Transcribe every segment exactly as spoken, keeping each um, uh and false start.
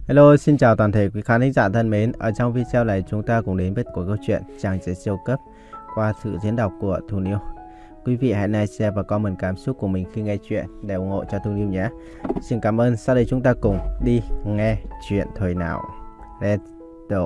Hello, xin chào toàn thể quý khán thính giả thân mến. Ở trong video này chúng ta cùng đến với của câu chuyện Chàng Trai Siêu Cấp qua sự diễn đọc của Thu Niu. Quý vị hãy like, share và comment cảm xúc của mình khi nghe chuyện để ủng hộ cho Thu Niu nhé. Xin cảm ơn. Sau đây chúng ta cùng đi nghe chuyện thời nào. Let's go.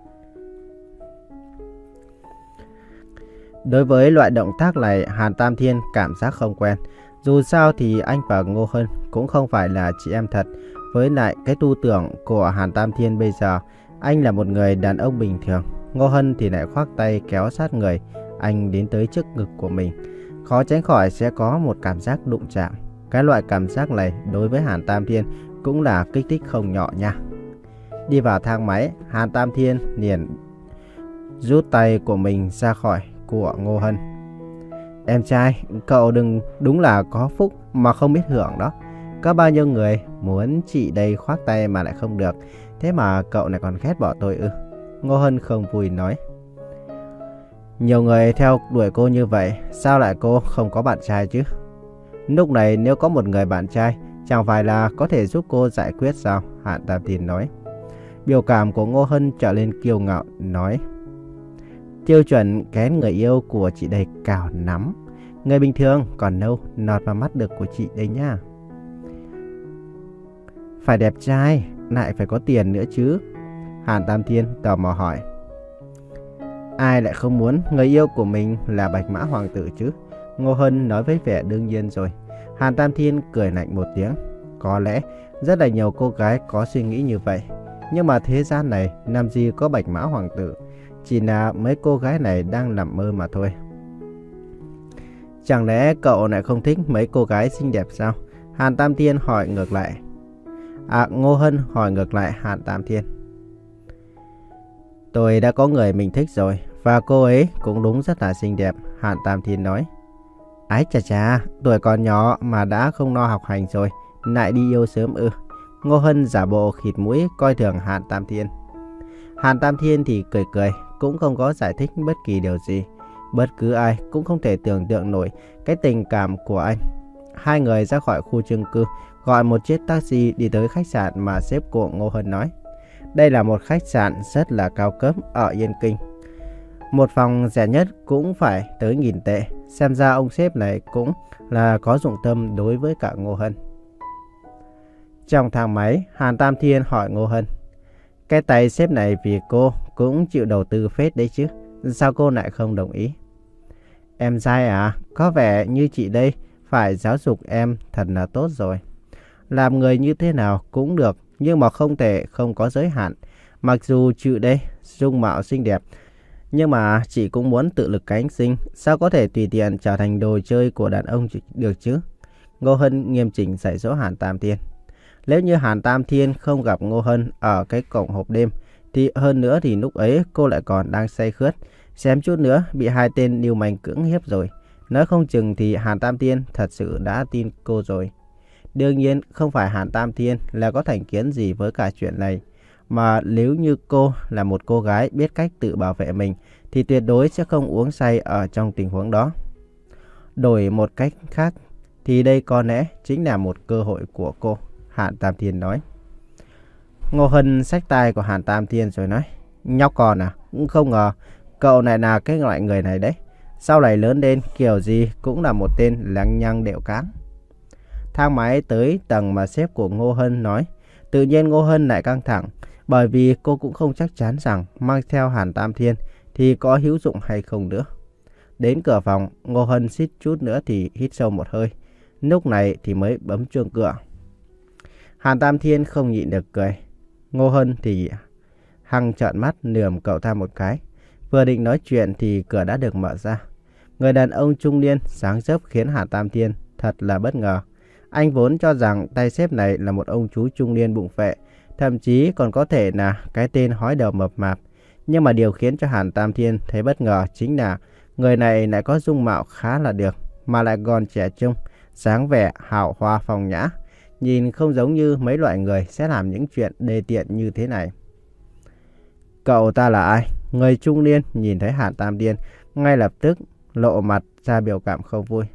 Đối với loại động tác này, Hàn Tam Thiên cảm giác không quen. Dù sao thì anh và Ngô Hân cũng không phải là chị em thật. Với lại cái tư tưởng của Hàn Tam Thiên bây giờ, anh là một người đàn ông bình thường. Ngô Hân thì lại khoác tay kéo sát người anh đến tới trước ngực của mình. Khó tránh khỏi sẽ có một cảm giác đụng chạm. Cái loại cảm giác này đối với Hàn Tam Thiên cũng là kích thích không nhỏ nha. Đi vào thang máy, Hàn Tam Thiên liền rút tay của mình ra khỏi của Ngô Hân. Em trai, cậu đừng đúng là có phúc mà không biết hưởng đó. Có bao nhiêu người muốn chị đây khoác tay mà lại không được. Thế mà cậu này còn ghét bỏ tôi ư? Ngô Hân không vui nói. Nhiều người theo đuổi cô như vậy, sao lại cô không có bạn trai chứ? Lúc này nếu có một người bạn trai, chẳng phải là có thể giúp cô giải quyết sao? Hàn Tam Thiên nói. Biểu cảm của Ngô Hân trở lên kiêu ngạo nói. Tiêu chuẩn kén người yêu của chị đây cao lắm. Người bình thường còn đâu nọt vào mắt được của chị đây nha. Phải đẹp trai, lại phải có tiền nữa chứ? Hàn Tam Thiên tò mò hỏi. Ai lại không muốn người yêu của mình là Bạch Mã Hoàng tử chứ? Ngô Hân nói với vẻ đương nhiên rồi. Hàn Tam Thiên cười lạnh một tiếng. Có lẽ rất là nhiều cô gái có suy nghĩ như vậy. Nhưng mà thế gian này làm gì có Bạch Mã Hoàng tử? Chỉ là mấy cô gái này đang nằm mơ mà thôi. Chẳng lẽ cậu lại không thích mấy cô gái xinh đẹp sao? Hàn Tam Thiên hỏi ngược lại. À, Ngô Hân hỏi ngược lại Hàn Tam Thiên. Tôi đã có người mình thích rồi, và cô ấy cũng đúng rất là xinh đẹp, Hàn Tam Thiên nói. Ái chà chà, tuổi còn nhỏ mà đã không lo học hành rồi, lại đi yêu sớm ư? Ngô Hân giả bộ khịt mũi coi thường Hàn Tam Thiên. Hàn Tam Thiên thì cười cười, cũng không có giải thích bất kỳ điều gì. Bất cứ ai cũng không thể tưởng tượng nổi cái tình cảm của anh. Hai người ra khỏi khu chung cư, gọi một chiếc taxi đi tới khách sạn mà sếp của Ngô Hân nói. Đây là một khách sạn rất là cao cấp ở Yên Kinh. Một phòng rẻ nhất cũng phải tới nghìn tệ. Xem ra ông sếp này cũng là có dụng tâm đối với cả Ngô Hân. Trong thang máy, Hàn Tam Thiên hỏi Ngô Hân. Cái tay sếp này vì cô cũng chịu đầu tư phết đấy chứ. Sao cô lại không đồng ý? Em trai à, có vẻ như chị đây phải giáo dục em thật là tốt rồi. Làm người như thế nào cũng được, nhưng mà không thể không có giới hạn. Mặc dù chị đây dung mạo xinh đẹp, nhưng mà chị cũng muốn tự lực cánh sinh. Sao có thể tùy tiện trở thành đồ chơi của đàn ông được chứ? Ngô Hân nghiêm chỉnh dạy dỗ Hàn Tam Thiên. Nếu như Hàn Tam Thiên không gặp Ngô Hân ở cái cổng hộp đêm, thì hơn nữa thì lúc ấy cô lại còn đang say khướt. Xem chút nữa bị hai tên lưu manh cưỡng hiếp rồi. Nói không chừng thì Hàn Tam Thiên thật sự đã tin cô rồi. Đương nhiên không phải Hàn Tam Thiên là có thành kiến gì với cả chuyện này. Mà nếu như cô là một cô gái biết cách tự bảo vệ mình thì tuyệt đối sẽ không uống say ở trong tình huống đó. Đổi một cách khác thì đây có lẽ chính là một cơ hội của cô, Hàn Tam Thiên nói. Ngô Hân xách tay của Hàn Tam Thiên rồi nói. Nhóc con à, không ngờ cậu này là cái loại người này đấy. Sau này lớn lên kiểu gì cũng là một tên lăng nhăng đệu cáng. Thang máy tới tầng mà sếp của Ngô Hân nói. Tự nhiên Ngô Hân lại căng thẳng, bởi vì cô cũng không chắc chắn rằng mang theo Hàn Tam Thiên thì có hữu dụng hay không nữa. Đến cửa phòng, Ngô Hân xít chút nữa thì hít sâu một hơi. Lúc này thì mới bấm chuông cửa. Hàn Tam Thiên không nhịn được cười. Ngô Hân thì hăng trợn mắt lườm cậu ta một cái. Vừa định nói chuyện thì cửa đã được mở ra. Người đàn ông trung niên sáng dấp khiến Hàn Tam Thiên thật là bất ngờ. Anh vốn cho rằng tay sếp này là một ông chú trung niên bụng phệ, thậm chí còn có thể là cái tên hói đầu mập mạp. Nhưng mà điều khiến cho Hàn Tam Thiên thấy bất ngờ chính là người này lại có dung mạo khá là được, mà lại còn trẻ trung, dáng vẻ hào hoa phong nhã. Nhìn không giống như mấy loại người sẽ làm những chuyện đê tiện như thế này. Cậu ta là ai? Người trung niên nhìn thấy Hàn Tam Thiên ngay lập tức lộ mặt ra biểu cảm không vui.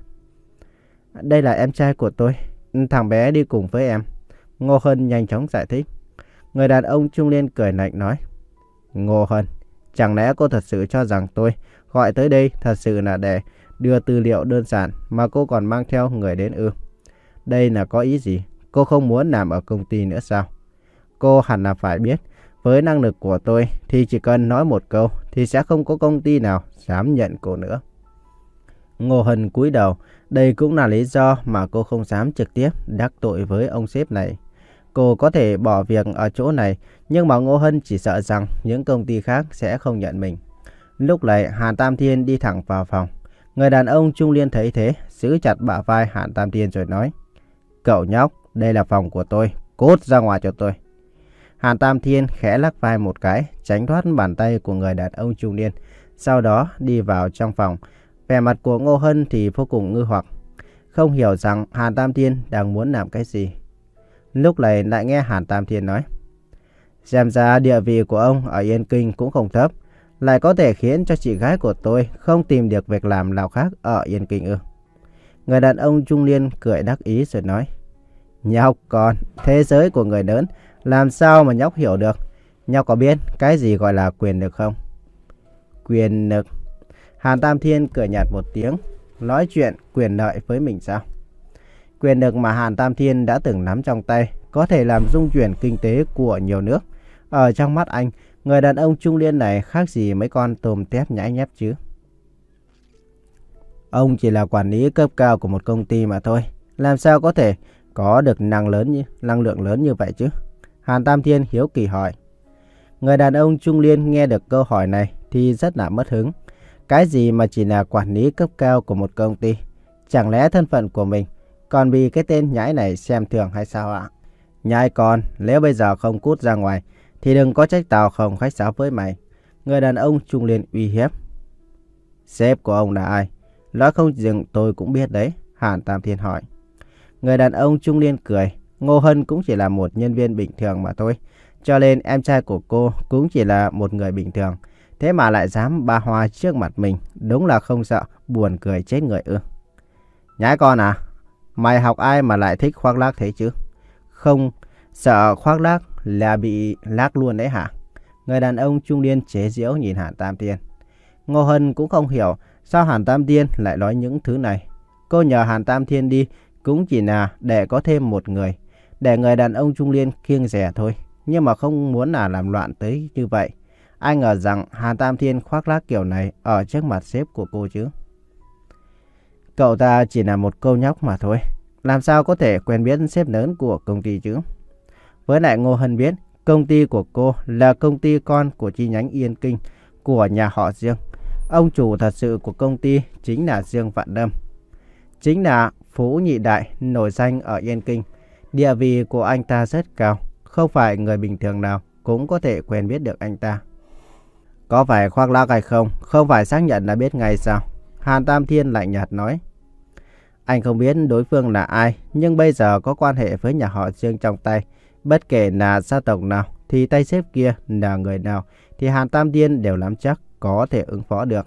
Đây là em trai của tôi, thằng bé đi cùng với em. Ngô Hân nhanh chóng giải thích. Người đàn ông trung niên cười lạnh nói. Ngô Hân, chẳng lẽ cô thật sự cho rằng tôi gọi tới đây thật sự là để đưa tư liệu đơn giản mà cô còn mang theo người đến ư? Đây là có ý gì? Cô không muốn làm ở công ty nữa sao? Cô hẳn là phải biết, với năng lực của tôi thì chỉ cần nói một câu thì sẽ không có công ty nào dám nhận cô nữa. Ngô Hân cúi đầu, đây cũng là lý do mà cô không dám trực tiếp đắc tội với ông sếp này. Cô có thể bỏ việc ở chỗ này, nhưng mà Ngô Hân chỉ sợ rằng những công ty khác sẽ không nhận mình. Lúc này Hàn Tam Thiên đi thẳng vào phòng. Người đàn ông trung niên thấy thế, giữ chặt bả vai Hàn Tam Thiên rồi nói. Cậu nhóc, đây là phòng của tôi, cút ra ngoài cho tôi. Hàn Tam Thiên khẽ lắc vai một cái, tránh thoát bàn tay của người đàn ông trung niên. Sau đó đi vào trong phòng. Vẻ mặt của Ngô Hân thì vô cùng nghi hoặc, không hiểu rằng Hàn Tam Thiên đang muốn làm cái gì. Lúc này lại nghe Hàn Tam Thiên nói. Xem ra địa vị của ông ở Yên Kinh cũng không thấp, lại có thể khiến cho chị gái của tôi không tìm được việc làm nào khác ở Yên Kinh ư? Người đàn ông trung niên cười đắc ý rồi nói. Nhóc con, thế giới của người lớn, làm sao mà nhóc hiểu được? Nhóc có biết cái gì gọi là quyền lực không? Quyền lực? Hàn Tam Thiên cười nhạt một tiếng, nói chuyện quyền lợi với mình sao? Quyền lực mà Hàn Tam Thiên đã từng nắm trong tay có thể làm rung chuyển kinh tế của nhiều nước. Ở trong mắt anh, người đàn ông trung niên này khác gì mấy con tôm tép nhãi nhép chứ? Ông chỉ là quản lý cấp cao của một công ty mà thôi, làm sao có thể có được năng lớn như năng lượng lớn như vậy chứ? Hàn Tam Thiên hiếu kỳ hỏi. Người đàn ông trung niên nghe được câu hỏi này thì rất là mất hứng. Cái gì mà chỉ là quản lý cấp cao của một công ty? Chẳng lẽ thân phận của mình còn bị cái tên nhãi này xem thường hay sao ạ? Nhãi con, nếu bây giờ không cút ra ngoài thì đừng có trách tao không khách sáo với mày. Người đàn ông trung niên uy hiếp. Sếp của ông là ai? Nói không dừng tôi cũng biết đấy, Hàn Tam Thiên hỏi. Người đàn ông trung niên cười. Ngô Hân cũng chỉ là một nhân viên bình thường mà thôi. Cho nên em trai của cô cũng chỉ là một người bình thường. Thế mà lại dám ba hoa trước mặt mình. Đúng là không sợ, buồn cười chết người ư? Nhãi con à, mày học ai mà lại thích khoác lác thế chứ? Không sợ khoác lác là bị lác luôn đấy hả? Người đàn ông trung niên chế giễu nhìn Hàn Tam Thiên. Ngô Hân cũng không hiểu sao Hàn Tam Thiên lại nói những thứ này. Cô nhờ Hàn Tam Thiên đi cũng chỉ là để có thêm một người, để người đàn ông trung niên kiêng dè thôi. Nhưng mà không muốn là làm loạn tới như vậy. Ai ngờ rằng Hàn Tam Thiên khoác lác kiểu này ở trước mặt sếp của cô chứ. Cậu ta chỉ là một cô nhóc mà thôi, làm sao có thể quen biết sếp lớn của công ty chứ? Với lại Ngô Hân biết công ty của cô là công ty con của chi nhánh Yên Kinh của nhà họ Dương. Ông chủ thật sự của công ty chính là Dương Vạn Lâm, chính là Phú Nhị Đại nổi danh ở Yên Kinh. Địa vị của anh ta rất cao, không phải người bình thường nào cũng có thể quen biết được anh ta. Có phải khoác lác hay không? Không phải xác nhận là biết ngay sao? Hàn Tam Thiên lạnh nhạt nói. Anh không biết đối phương là ai, nhưng bây giờ có quan hệ với nhà họ Dương trong tay. Bất kể là gia tộc nào thì tay sếp kia là người nào thì Hàn Tam Thiên đều nắm chắc có thể ứng phó được.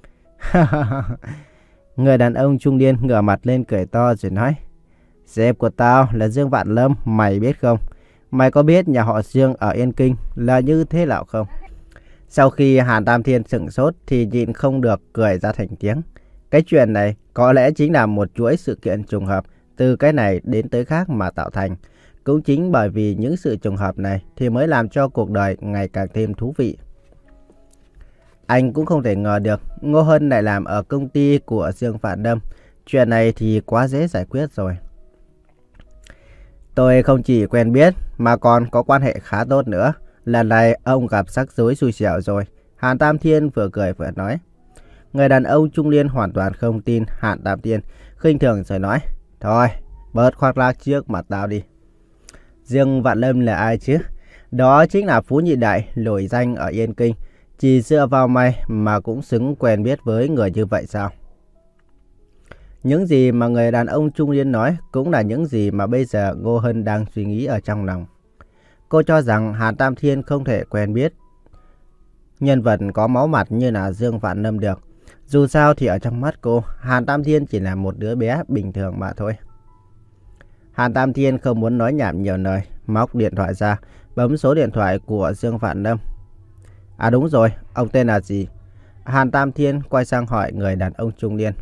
Người đàn ông trung niên ngửa mặt lên cười to rồi nói. Sếp của tao là Dương Vạn Lâm, mày biết không? Mày có biết nhà họ Dương ở Yên Kinh là như thế nào không? Sau khi Hàn Tam Thiên sửng sốt thì nhịn không được cười ra thành tiếng. Cái chuyện này có lẽ chính là một chuỗi sự kiện trùng hợp từ cái này đến tới khác mà tạo thành. Cũng chính bởi vì những sự trùng hợp này thì mới làm cho cuộc đời ngày càng thêm thú vị. Anh cũng không thể ngờ được Ngô Hân lại làm ở công ty của Dương Vạn Lâm. Chuyện này thì quá dễ giải quyết rồi. Tôi không chỉ quen biết mà còn có quan hệ khá tốt nữa. Lần này ông gặp rắc rối xui xẻo rồi. Hàn Tam Thiên vừa cười vừa nói. Người đàn ông trung niên hoàn toàn không tin Hàn Tam Thiên, khinh thường rồi nói. Thôi, bớt khoác lác trước mặt tao đi. Dương Vạn Lâm là ai chứ? Đó chính là Phú Nhị Đại nổi danh ở Yên Kinh. Chỉ dựa vào mày mà cũng xứng quen biết với người như vậy sao? Những gì mà người đàn ông trung niên nói cũng là những gì mà bây giờ Ngô Hân đang suy nghĩ ở trong lòng. Cô cho rằng Hàn Tam Thiên không thể quen biết nhân vật có máu mặt như là Dương Vạn Lâm được. Dù sao thì ở trong mắt cô, Hàn Tam Thiên chỉ là một đứa bé bình thường mà thôi. Hàn Tam Thiên không muốn nói nhảm nhiều lời, móc điện thoại ra, bấm số điện thoại của Dương Vạn Lâm. À đúng rồi, ông tên là gì? Hàn Tam Thiên quay sang hỏi người đàn ông trung niên.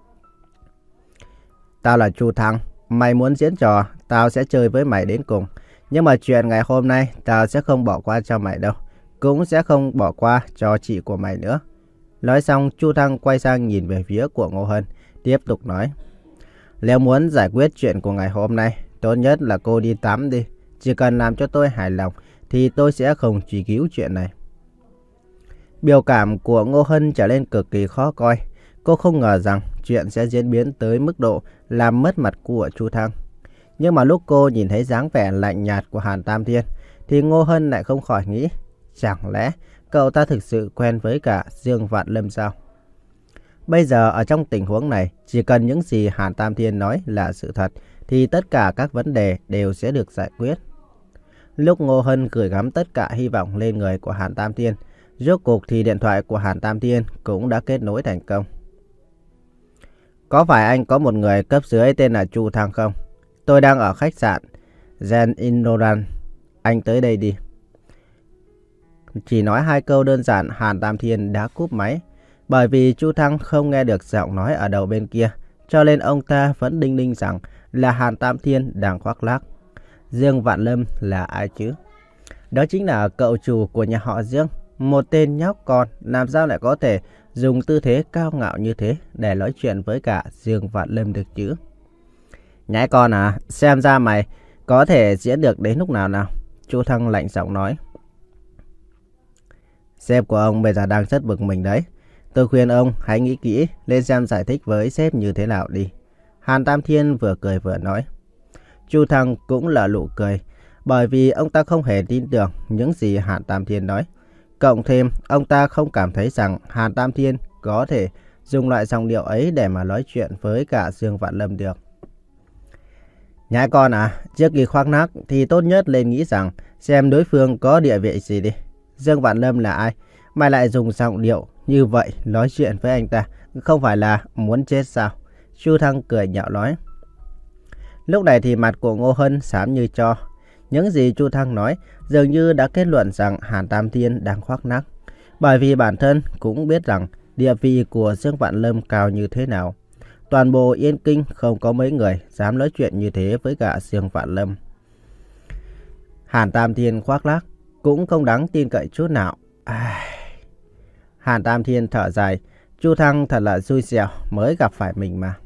Tao là Chu Thăng, mày muốn diễn trò, tao sẽ chơi với mày đến cùng. Nhưng mà chuyện ngày hôm nay tao sẽ không bỏ qua cho mày đâu, cũng sẽ không bỏ qua cho chị của mày nữa. Nói xong, Chu Thăng quay sang nhìn về phía của Ngô Hân, tiếp tục nói. Nếu muốn giải quyết chuyện của ngày hôm nay, tốt nhất là cô đi tắm đi. Chỉ cần làm cho tôi hài lòng thì tôi sẽ không truy cứu chuyện này. Biểu cảm của Ngô Hân trở nên cực kỳ khó coi. Cô không ngờ rằng chuyện sẽ diễn biến tới mức độ làm mất mặt của Chu Thăng. Nhưng mà lúc cô nhìn thấy dáng vẻ lạnh nhạt của Hàn Tam Thiên thì Ngô Hân lại không khỏi nghĩ, chẳng lẽ cậu ta thực sự quen với cả Dương Vạn Lâm sao? Bây giờ ở trong tình huống này, chỉ cần những gì Hàn Tam Thiên nói là sự thật thì tất cả các vấn đề đều sẽ được giải quyết. Lúc Ngô Hân gửi gắm tất cả hy vọng lên người của Hàn Tam Thiên, rốt cuộc thì điện thoại của Hàn Tam Thiên cũng đã kết nối thành công. Có phải anh có một người cấp dưới tên là Chu Thăng không? Tôi đang ở khách sạn Gen Ignorant. Anh tới đây đi. Chỉ nói hai câu đơn giản, Hàn Tam Thiên đã cúp máy. Bởi vì Chu Thăng không nghe được giọng nói ở đầu bên kia, cho nên ông ta vẫn đinh ninh rằng là Hàn Tam Thiên đang khoác lác. Dương Vạn Lâm là ai chứ? Đó chính là cậu chủ của nhà họ Dương. Một tên nhóc con làm sao lại có thể dùng tư thế cao ngạo như thế để nói chuyện với cả Dương Vạn Lâm được chứ? Nhãi con à, xem ra mày có thể diễn được đến lúc nào nào? Chu Thăng lạnh giọng nói. Sếp của ông bây giờ đang rất bực mình đấy. Tôi khuyên ông hãy nghĩ kỹ lên xem giải thích với sếp như thế nào đi. Hàn Tam Thiên vừa cười vừa nói. Chu Thăng cũng là nụ cười, bởi vì ông ta không hề tin tưởng những gì Hàn Tam Thiên nói. Cộng thêm, ông ta không cảm thấy rằng Hàn Tam Thiên có thể dùng loại giọng điệu ấy để mà nói chuyện với cả Dương Vạn Lâm được. Nhãi con à, trước khi khoác lác thì tốt nhất lên nghĩ rằng xem đối phương có địa vị gì đi. Dương Vạn Lâm là ai? Mày lại dùng giọng điệu như vậy nói chuyện với anh ta, không phải là muốn chết sao? Chu Thăng cười nhạo nói. Lúc này thì mặt của Ngô Hân xám như tro. Những gì Chu Thăng nói dường như đã kết luận rằng Hàn Tam Thiên đang khoác lác. Bởi vì bản thân cũng biết rằng địa vị của Dương Vạn Lâm cao như thế nào. Toàn bộ Yên Kinh không có mấy người dám nói chuyện như thế với cả Dương Vạn Lâm. Hàn Tam Thiên khoác lác cũng không đáng tin cậy chút nào. À... Hàn Tam Thiên thở dài. Chu Thăng thật là xui xẻo mới gặp phải mình mà.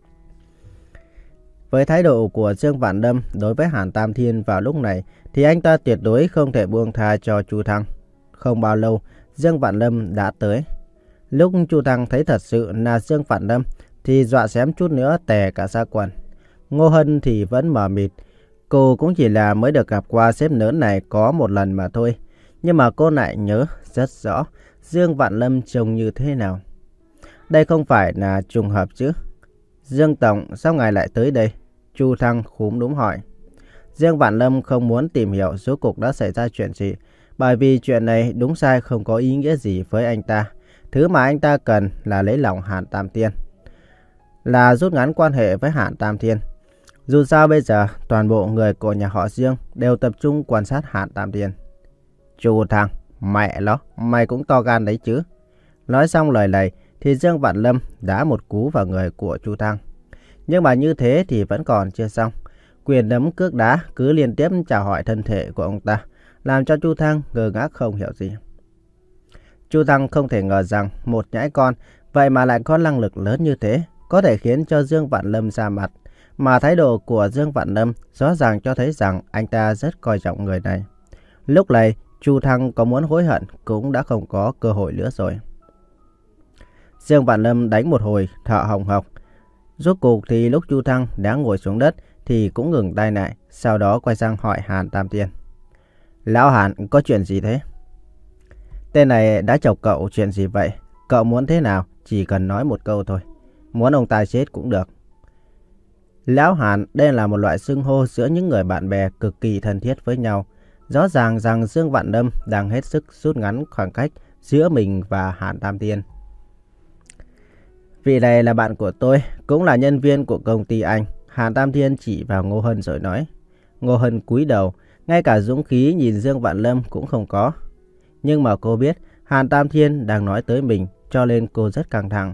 Với thái độ của Dương Vạn Lâm đối với Hàn Tam Thiên vào lúc này thì anh ta tuyệt đối không thể buông tha cho Chu Thăng. Không bao lâu, Dương Vạn Lâm đã tới. Lúc Chu Thăng thấy thật sự là Dương Vạn Lâm thì dọa xém chút nữa tè cả ra quần. Ngô Hân thì vẫn mờ mịt. Cô cũng chỉ là mới được gặp qua sếp lớn này có một lần mà thôi. Nhưng mà cô lại nhớ rất rõ Dương Vạn Lâm trông như thế nào. Đây không phải là trùng hợp chứ? Dương Tổng, sao ngài lại tới đây? Chu Thăng khúm núm hỏi. Dương Vạn Lâm không muốn tìm hiểu rốt cuộc đã xảy ra chuyện gì, bởi vì chuyện này đúng sai không có ý nghĩa gì với anh ta. Thứ mà anh ta cần là lấy lòng Hàn Tam Thiên, là rút ngắn quan hệ với Hàn Tam Thiên. Dù sao bây giờ toàn bộ người của nhà họ Dương đều tập trung quan sát Hàn Tam Thiên. Chu Thăng, mẹ nó, mày cũng to gan đấy chứ. Nói xong lời này thì Dương Vạn Lâm đá một cú vào người của Chu Thăng. Nhưng mà như thế thì vẫn còn chưa xong. Quyền đấm cước đá cứ liên tiếp chào hỏi thân thể của ông ta, làm cho Chu Thăng ngơ ngác không hiểu gì. Chu Thăng không thể ngờ rằng một nhãi con vậy mà lại có năng lực lớn như thế, có thể khiến cho Dương Vạn Lâm ra mặt. Mà thái độ của Dương Vạn Lâm rõ ràng cho thấy rằng anh ta rất coi trọng người này. Lúc này Chu Thăng có muốn hối hận cũng đã không có cơ hội nữa rồi. Dương Vạn Lâm đánh một hồi thở hồng hộc. Rốt cuộc thì lúc Chu Thăng đã ngồi xuống đất thì cũng ngừng tay lại, sau đó quay sang hỏi Hàn Tam Thiên. Lão Hàn, có chuyện gì thế? Tên này đã chọc cậu chuyện gì vậy? Cậu muốn thế nào? Chỉ cần nói một câu thôi. Muốn ông ta chết cũng được. Lão Hàn, đây là một loại xưng hô giữa những người bạn bè cực kỳ thân thiết với nhau. Rõ ràng rằng Dương Vạn Lâm đang hết sức rút ngắn khoảng cách giữa mình và Hàn Tam Thiên. Vị này là bạn của tôi, cũng là nhân viên của công ty anh. Hàn Tam Thiên chỉ vào Ngô Hân rồi nói. Ngô Hân cúi đầu, Ngay cả dũng khí nhìn Dương Vạn Lâm cũng không có. Nhưng mà cô biết Hàn Tam Thiên đang nói tới mình, cho nên cô rất căng thẳng.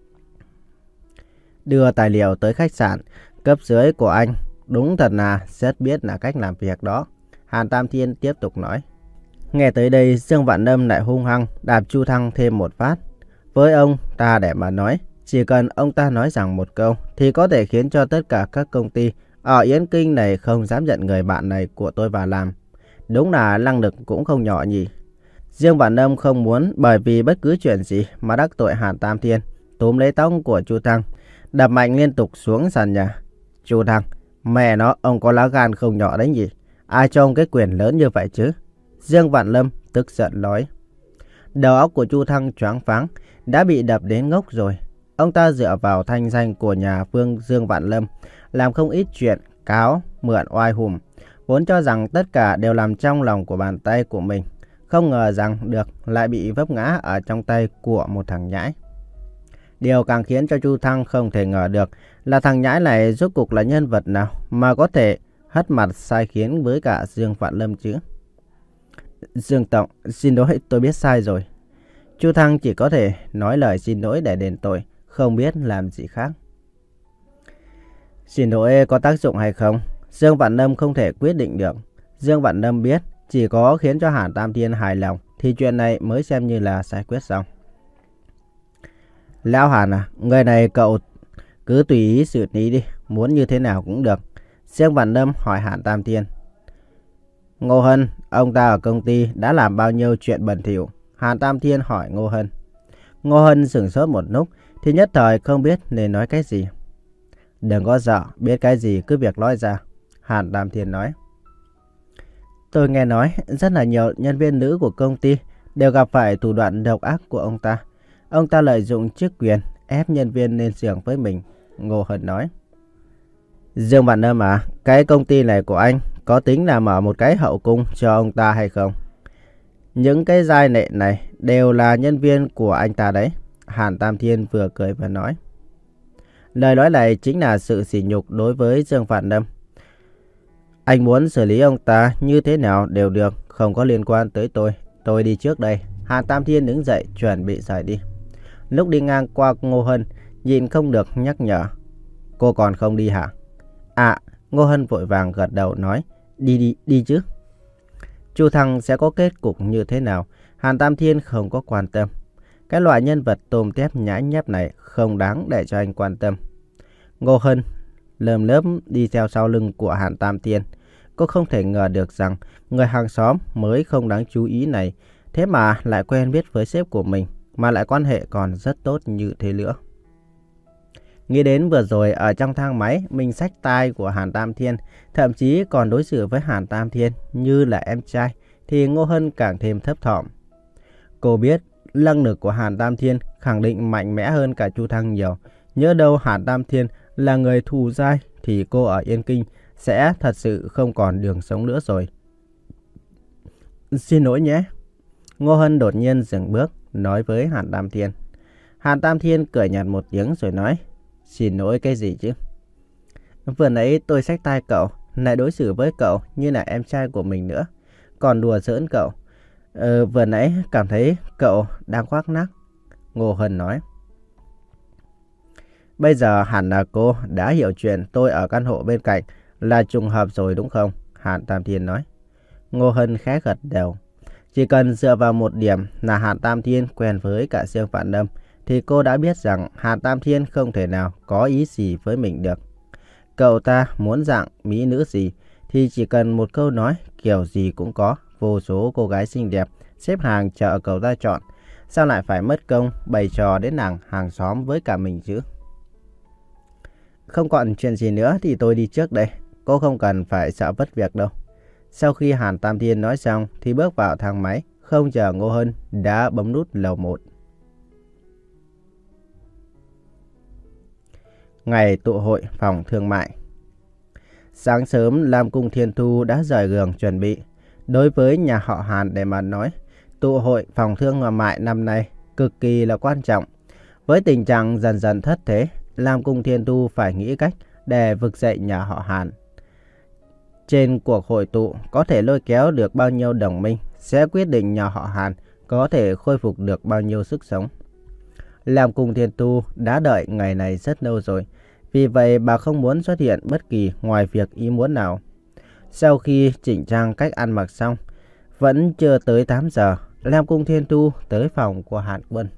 Đưa tài liệu tới khách sạn, cấp dưới của anh đúng thật là rất biết là cách làm việc đó. Hàn Tam Thiên tiếp tục nói. Nghe tới đây, Dương Vạn Lâm lại hung hăng đạp Chu Thăng thêm một phát. Với ông ta để mà nói, chỉ cần ông ta nói rằng một câu thì có thể khiến cho tất cả các công ty ở Yến Kinh này không dám nhận người bạn này của tôi vào làm. Đúng là năng lực cũng không nhỏ nhỉ. Dương Vạn Lâm không muốn bởi vì bất cứ chuyện gì mà đắc tội Hàn Tam Thiên, túm lấy tóc của Chu Thăng, đập mạnh liên tục xuống sàn nhà. Chu Thăng, mẹ nó, ông có lá gan không nhỏ đấy nhỉ? Ai cho ông cái quyền lớn như vậy chứ? Dương Vạn Lâm tức giận nói. Đầu óc của Chu Thăng choáng váng, đã bị đập đến ngốc rồi. Ông ta dựa vào thanh danh của nhà Vương Dương Vạn Lâm, làm không ít chuyện cáo, mượn oai hùm, vốn cho rằng tất cả đều làm trong lòng của bàn tay của mình. Không ngờ rằng được lại bị vấp ngã ở trong tay của một thằng nhãi. Điều càng khiến cho Chu Thăng không thể ngờ được là thằng nhãi này rốt cuộc là nhân vật nào mà có thể hất mặt sai khiến với cả Dương Vạn Lâm chứ. Dương Tổng, xin lỗi, tôi biết sai rồi. Chu Thăng chỉ có thể nói lời xin lỗi để đền tội, không biết làm gì khác. Xin lỗi có tác dụng hay không, Dương Vạn Lâm không thể quyết định được. Dương Vạn Lâm biết chỉ có khiến cho Hàn Tam Thiên hài lòng thì chuyện này mới xem như là giải quyết xong. Lão Hàn à, người này cậu cứ tùy ý xử lý đi, muốn như thế nào cũng được. Dương Vạn Lâm hỏi Hàn Tam Thiên. Ngô Hân, ông ta ở công ty đã làm bao nhiêu chuyện bẩn thỉu? Hàn Tam Thiên hỏi Ngô Hân. Ngô Hân sửng sốt một lúc thì nhất thời không biết nên nói cái gì. Đừng có sợ, biết cái gì cứ việc nói ra. Hàn Tam Thiên nói. Tôi nghe nói rất là nhiều nhân viên nữ của công ty đều gặp phải thủ đoạn độc ác của ông ta. Ông ta lợi dụng chức quyền ép nhân viên lên giường với mình. Ngô Hân nói. Dương Vạn Lâm à, cái công ty này của anh có tính là mở một cái hậu cung cho ông ta hay không? Những cái giai nệ này đều là nhân viên của anh ta đấy. Hàn Tam Thiên vừa cười vừa nói. Lời nói này chính là sự sỉ nhục đối với Dương Vạn Lâm. Anh muốn xử lý ông ta như thế nào đều được, không có liên quan tới tôi. Tôi đi trước đây. Hàn Tam Thiên đứng dậy chuẩn bị rời đi. Lúc đi ngang qua Ngô Hân, nhìn không được nhắc nhở. Cô còn không đi hả? À, Ngô Hân vội vàng gật đầu nói. Đi đi, đi chứ. Chu Thăng sẽ có kết cục như thế nào, Hàn Tam Thiên không có quan tâm. Cái loại nhân vật tôm tép nhãi nhép này không đáng để cho anh quan tâm. Ngô Hân lơm lớm đi theo sau lưng của Hàn Tam Thiên. Cô không thể ngờ được rằng người hàng xóm mới không đáng chú ý này thế mà lại quen biết với sếp của mình, mà lại quan hệ còn rất tốt như thế nữa. Nghĩ đến vừa rồi ở trong thang máy mình xách tay của Hàn Tam Thiên, thậm chí còn đối xử với Hàn Tam Thiên như là em trai, thì Ngô Hân càng thêm thấp thỏm. Cô biết năng lực của Hàn Tam Thiên khẳng định mạnh mẽ hơn cả Chu Thăng nhiều. Nhớ đâu Hàn Tam Thiên là người thù dai thì cô ở Yên Kinh sẽ thật sự không còn đường sống nữa rồi. Xin lỗi nhé. Ngô Hân đột nhiên dừng bước nói với Hàn Tam Thiên. Hàn Tam Thiên cười nhạt một tiếng rồi nói. Xin lỗi cái gì chứ? Vừa nãy tôi xách tay cậu, lại đối xử với cậu như là em trai của mình nữa, còn đùa giỡn cậu. Ờ, vừa nãy cảm thấy cậu đang khoác lác. Ngô Hân nói. Bây giờ hẳn là cô đã hiểu chuyện tôi ở căn hộ bên cạnh là trùng hợp rồi đúng không? Hàn Tam Thiên nói. Ngô Hân khẽ gật đầu. Chỉ cần dựa vào một điểm là Hàn Tam Thiên quen với cả Dương Vạn Lâm thì cô đã biết rằng Hàn Tam Thiên không thể nào có ý gì với mình được. Cậu ta muốn dạng mỹ nữ gì thì chỉ cần một câu nói, kiểu gì cũng có vô số cô gái xinh đẹp xếp hàng chờ cậu ta chọn. Sao lại phải mất công bày trò đến nàng hàng xóm với cả mình chứ? Không còn chuyện gì nữa thì tôi đi trước đây. Cô không cần phải sợ mất việc đâu. Sau khi Hàn Tam Thiên nói xong thì bước vào thang máy, không chờ Ngô Hân đã bấm nút lầu một. Ngày tụ hội phòng thương mại. Sáng sớm, Lam Cung Thiên Thu đã rời giường chuẩn bị. Đối với nhà họ Hàn để mà nói, tụ hội phòng thương mại năm nay cực kỳ là quan trọng. Với tình trạng dần dần thất thế, Lam Cung Thiên Thu phải nghĩ cách để vực dậy nhà họ Hàn. Trên cuộc hội tụ có thể lôi kéo được bao nhiêu đồng minh sẽ quyết định nhà họ Hàn có thể khôi phục được bao nhiêu sức sống. Lam Cung Thiên Tu đã đợi ngày này rất lâu rồi, vì vậy bà không muốn xuất hiện bất kỳ ngoài việc ý muốn nào. Sau khi chỉnh trang cách ăn mặc xong, vẫn chưa tới tám giờ, Lam Cung Thiên Tu tới phòng của Hàn Quân.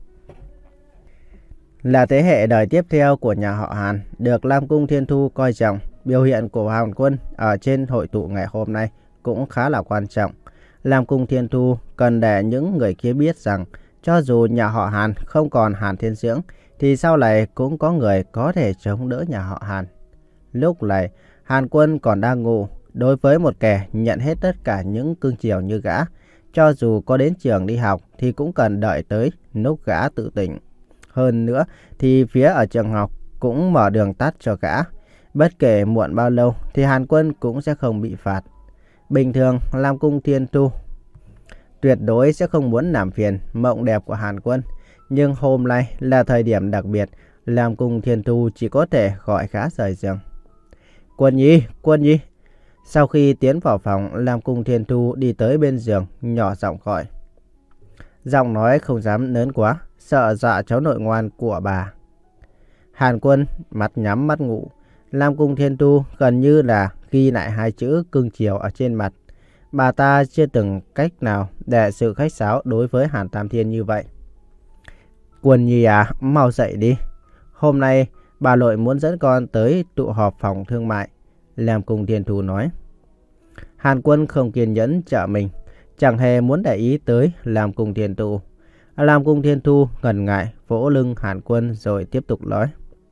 Là thế hệ đời tiếp theo của nhà họ Hàn, được Lam Cung Thiên Tu coi trọng, biểu hiện của Hàn Quân ở trên hội tụ ngày hôm nay cũng khá là quan trọng. Lam Cung Thiên Tu cần để những người kia biết rằng, cho dù nhà họ Hàn không còn Hàn Thiên Dưỡng, thì sau này cũng có người có thể chống đỡ nhà họ Hàn. Lúc này, Hàn Quân còn đang ngủ. Đối với một kẻ nhận hết tất cả những cương chiều như gã, cho dù có đến trường đi học thì cũng cần đợi tới lúc gã tự tỉnh. Hơn nữa thì phía ở trường học cũng mở đường tắt cho gã. Bất kể muộn bao lâu thì Hàn Quân cũng sẽ không bị phạt. Bình thường Lam Cung Thiên Tu tuyệt đối sẽ không muốn làm phiền mộng đẹp của Hàn Quân. Nhưng hôm nay là thời điểm đặc biệt, Lam Cung Thiên Tu chỉ có thể gọi gã rời giường. Quân Nhi, Quân Nhi. Sau khi tiến vào phòng, Lam Cung Thiên Tu đi tới bên giường, nhỏ giọng gọi. Giọng nói không dám lớn quá, sợ dọa cháu nội ngoan của bà. Hàn Quân mắt nhắm mắt ngủ. Lam Cung Thiên Tu gần như là ghi lại hai chữ cưng chiều ở trên mặt. Bà ta chưa từng cách nào để sự khách sáo đối với Hàn Tam Thiên như vậy. Quân Nhi à, mau dậy đi. Hôm nay bà nội muốn dẫn con tới tụ họp phòng thương mại, Lam Cung Thiên Tu nói. Hàn Quân không kiên nhẫn trợ mình, chẳng hề muốn để ý tới Lam Cung Thiên Tu. Lam Cung Thiên Tu ngần ngại vỗ lưng Hàn Quân rồi tiếp tục nói.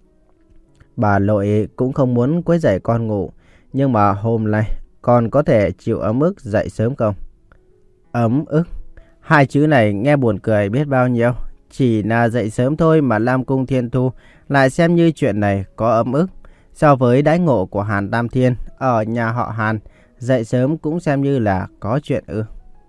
Bà nội cũng không muốn quấy rầy con ngủ, nhưng mà hôm nay con có thể chịu ấm ức dậy sớm không? Ấm ức? Hai chữ này nghe buồn cười biết bao nhiêu. Chỉ là dậy sớm thôi mà Lam Cung Thiên Tu lại xem như chuyện này có ấm ức. So với đãi ngộ của Hàn Tam Thiên ở nhà họ Hàn, dậy sớm cũng xem như là có chuyện ư.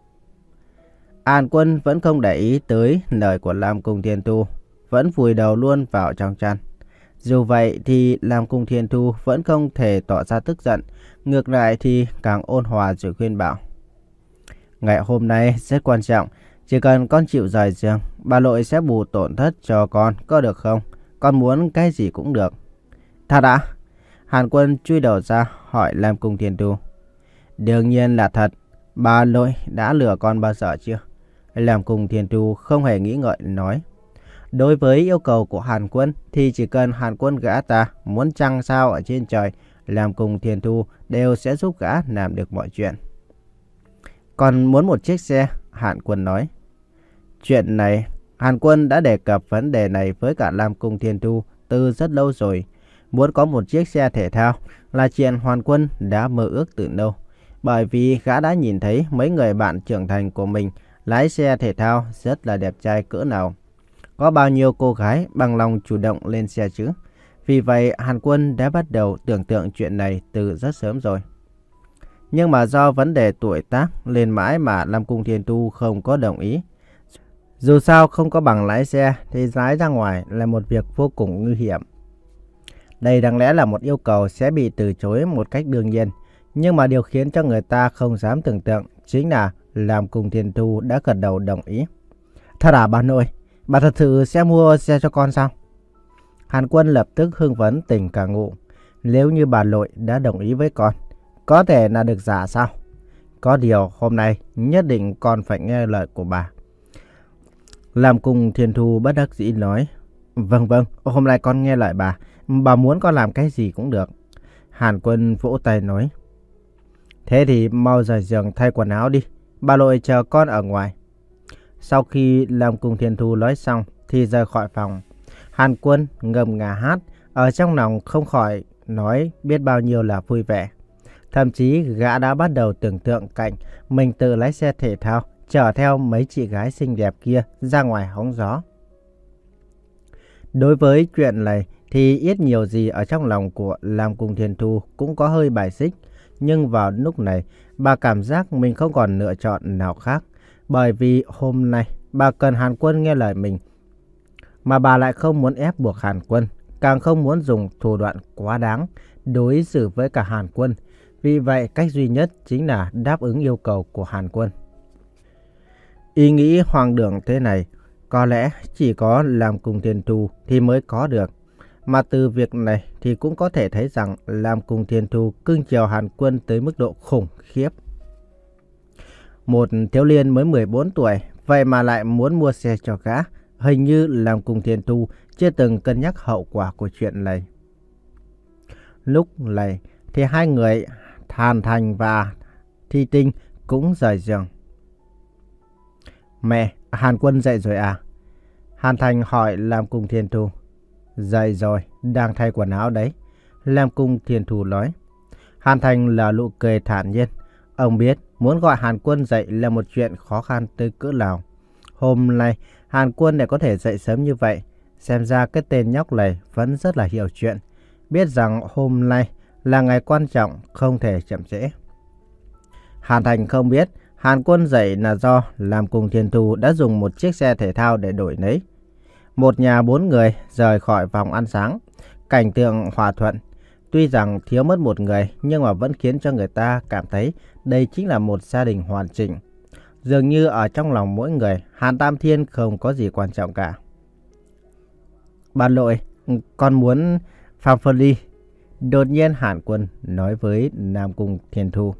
Hàn Quân vẫn không để ý tới lời của Lam Cung Thiên Tu, vẫn vùi đầu luôn vào trong chăn. Dù vậy thì Lam Cung Thiên Tu vẫn không thể tỏ ra tức giận, ngược lại thì càng ôn hòa rồi khuyên bảo. Ngày hôm nay rất quan trọng, chỉ cần con chịu rời giường, bà nội sẽ bù tổn thất cho con, có được không? Con muốn cái gì cũng được. Thật ạ? Hàn Quân chui đầu ra hỏi Lam Cung Thiên Tu. Đương nhiên là thật, bà nội đã lừa con bao giờ chưa? Lam Cung Thiên Tu không hề nghĩ ngợi nói. Đối với yêu cầu của Hàn Quân thì chỉ cần Hàn Quân gã ta muốn trăng sao ở trên trời, Lam Cung Thiên Tu đều sẽ giúp gã làm được mọi chuyện. Còn muốn một chiếc xe, Hàn Quân nói. Chuyện này, Hàn Quân đã đề cập vấn đề này với cả Lam Cung Thiên Tu từ rất lâu rồi. Muốn có một chiếc xe thể thao là chuyện Hàn Quân đã mơ ước từ lâu. Bởi vì gã đã nhìn thấy mấy người bạn trưởng thành của mình lái xe thể thao rất là đẹp trai cỡ nào. Có bao nhiêu cô gái bằng lòng chủ động lên xe chứ? Vì vậy Hàn Quân đã bắt đầu tưởng tượng chuyện này từ rất sớm rồi. Nhưng mà do vấn đề tuổi tác lên mãi mà Lam Cung Thiên Tu không có đồng ý. Dù sao không có bằng lái xe thì lái ra ngoài là một việc vô cùng nguy hiểm. Đây đáng lẽ là một yêu cầu sẽ bị từ chối một cách đương nhiên. Nhưng mà điều khiến cho người ta không dám tưởng tượng chính là Lam Cung Thiên Tu đã gật đầu đồng ý. Thật à bà nội, bà thật sự sẽ mua xe cho con sao? Hàn Quân lập tức hưng phấn tỉnh cả ngủ. Nếu như bà nội đã đồng ý với con, có thể là được giả sao? Có điều hôm nay nhất định con phải nghe lời của bà. Lam Cung Thiên Tu bất đắc dĩ nói. Vâng vâng, hôm nay con nghe lời bà. Bà muốn con làm cái gì cũng được. Hàn Quân vỗ tay nói. Thế thì mau rời giường thay quần áo đi. Bà nội chờ con ở ngoài. Sau khi Lam Cung Thiên Tu nói xong thì rời khỏi phòng. Hàn Quân ngâm nga hát, ở trong lòng không khỏi nói biết bao nhiêu là vui vẻ. Thậm chí gã đã bắt đầu tưởng tượng cảnh mình tự lái xe thể thao chở theo mấy chị gái xinh đẹp kia ra ngoài hóng gió. Đối với chuyện này thì ít nhiều gì ở trong lòng của Lam Cung Thiên Tu cũng có hơi bài xích. Nhưng vào lúc này bà cảm giác mình không còn lựa chọn nào khác. Bởi vì hôm nay bà cần Hàn Quân nghe lời mình. Mà bà lại không muốn ép buộc Hàn Quân, càng không muốn dùng thủ đoạn quá đáng đối xử với cả Hàn Quân. Vì vậy cách duy nhất chính là đáp ứng yêu cầu của Hàn Quân. Ý nghĩ hoang đường thế này có lẽ chỉ có Lam Cung Thiên Thu thì mới có được. Mà từ việc này thì cũng có thể thấy rằng Lam Cung Thiên Thu cưng chiều Hàn Quân tới mức độ khủng khiếp. Một thiếu niên mới mười bốn tuổi, vậy mà lại muốn mua xe cho gã. Hình như Lam Cung Thiên Thu chưa từng cân nhắc hậu quả của chuyện này. Lúc này thì hai người Hàn Thành và Thi Tinh cũng rời giường. Mẹ, Hàn Quân dậy rồi à? Hàn Thành hỏi Lam Cung Thiên Thu. Dậy rồi, đang thay quần áo đấy. Lam Cung Thiên Thu nói. Hàn Thành là nụ cười thản nhiên. Ông biết muốn gọi Hàn Quân dậy là một chuyện khó khăn tới cỡ nào. Hôm nay Hàn Quân lại có thể dậy sớm như vậy. Xem ra cái tên nhóc này vẫn rất là hiểu chuyện. Biết rằng hôm nay là ngày quan trọng, không thể chậm trễ. Hàn Thành không biết Hàn Quân dậy là do Lam Cung Thiên Thu đã dùng một chiếc xe thể thao để đổi lấy. Một nhà bốn người rời khỏi phòng ăn sáng. Cảnh tượng hòa thuận. Tuy rằng thiếu mất một người nhưng mà vẫn khiến cho người ta cảm thấy đây chính là một gia đình hoàn chỉnh. Dường như ở trong lòng mỗi người, Hàn Tam Thiên không có gì quan trọng cả. Bà nội, con muốn Phạm Phật Ly. Đột nhiên Hàn Quân nói với Lam Cung Thiên Thu.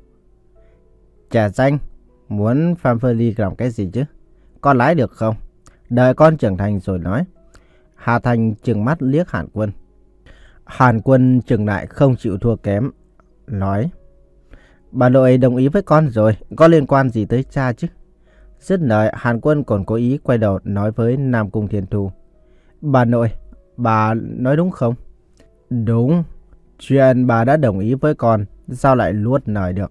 Trả danh, muốn Phạm Phật Ly làm cái gì chứ? Con lái được không? Đợi con trưởng thành rồi nói. Hà Thành trừng mắt liếc Hàn Quân. Hàn Quân trừng lại không chịu thua kém. Nói. Bà nội đồng ý với con rồi, có liên quan gì tới cha chứ? Dứt lời, Hàn Quân còn cố ý quay đầu nói với Lam Cung Thiên Thu. Bà nội, bà nói đúng không? Đúng. Chuyện bà đã đồng ý với con, sao lại luốt lời được?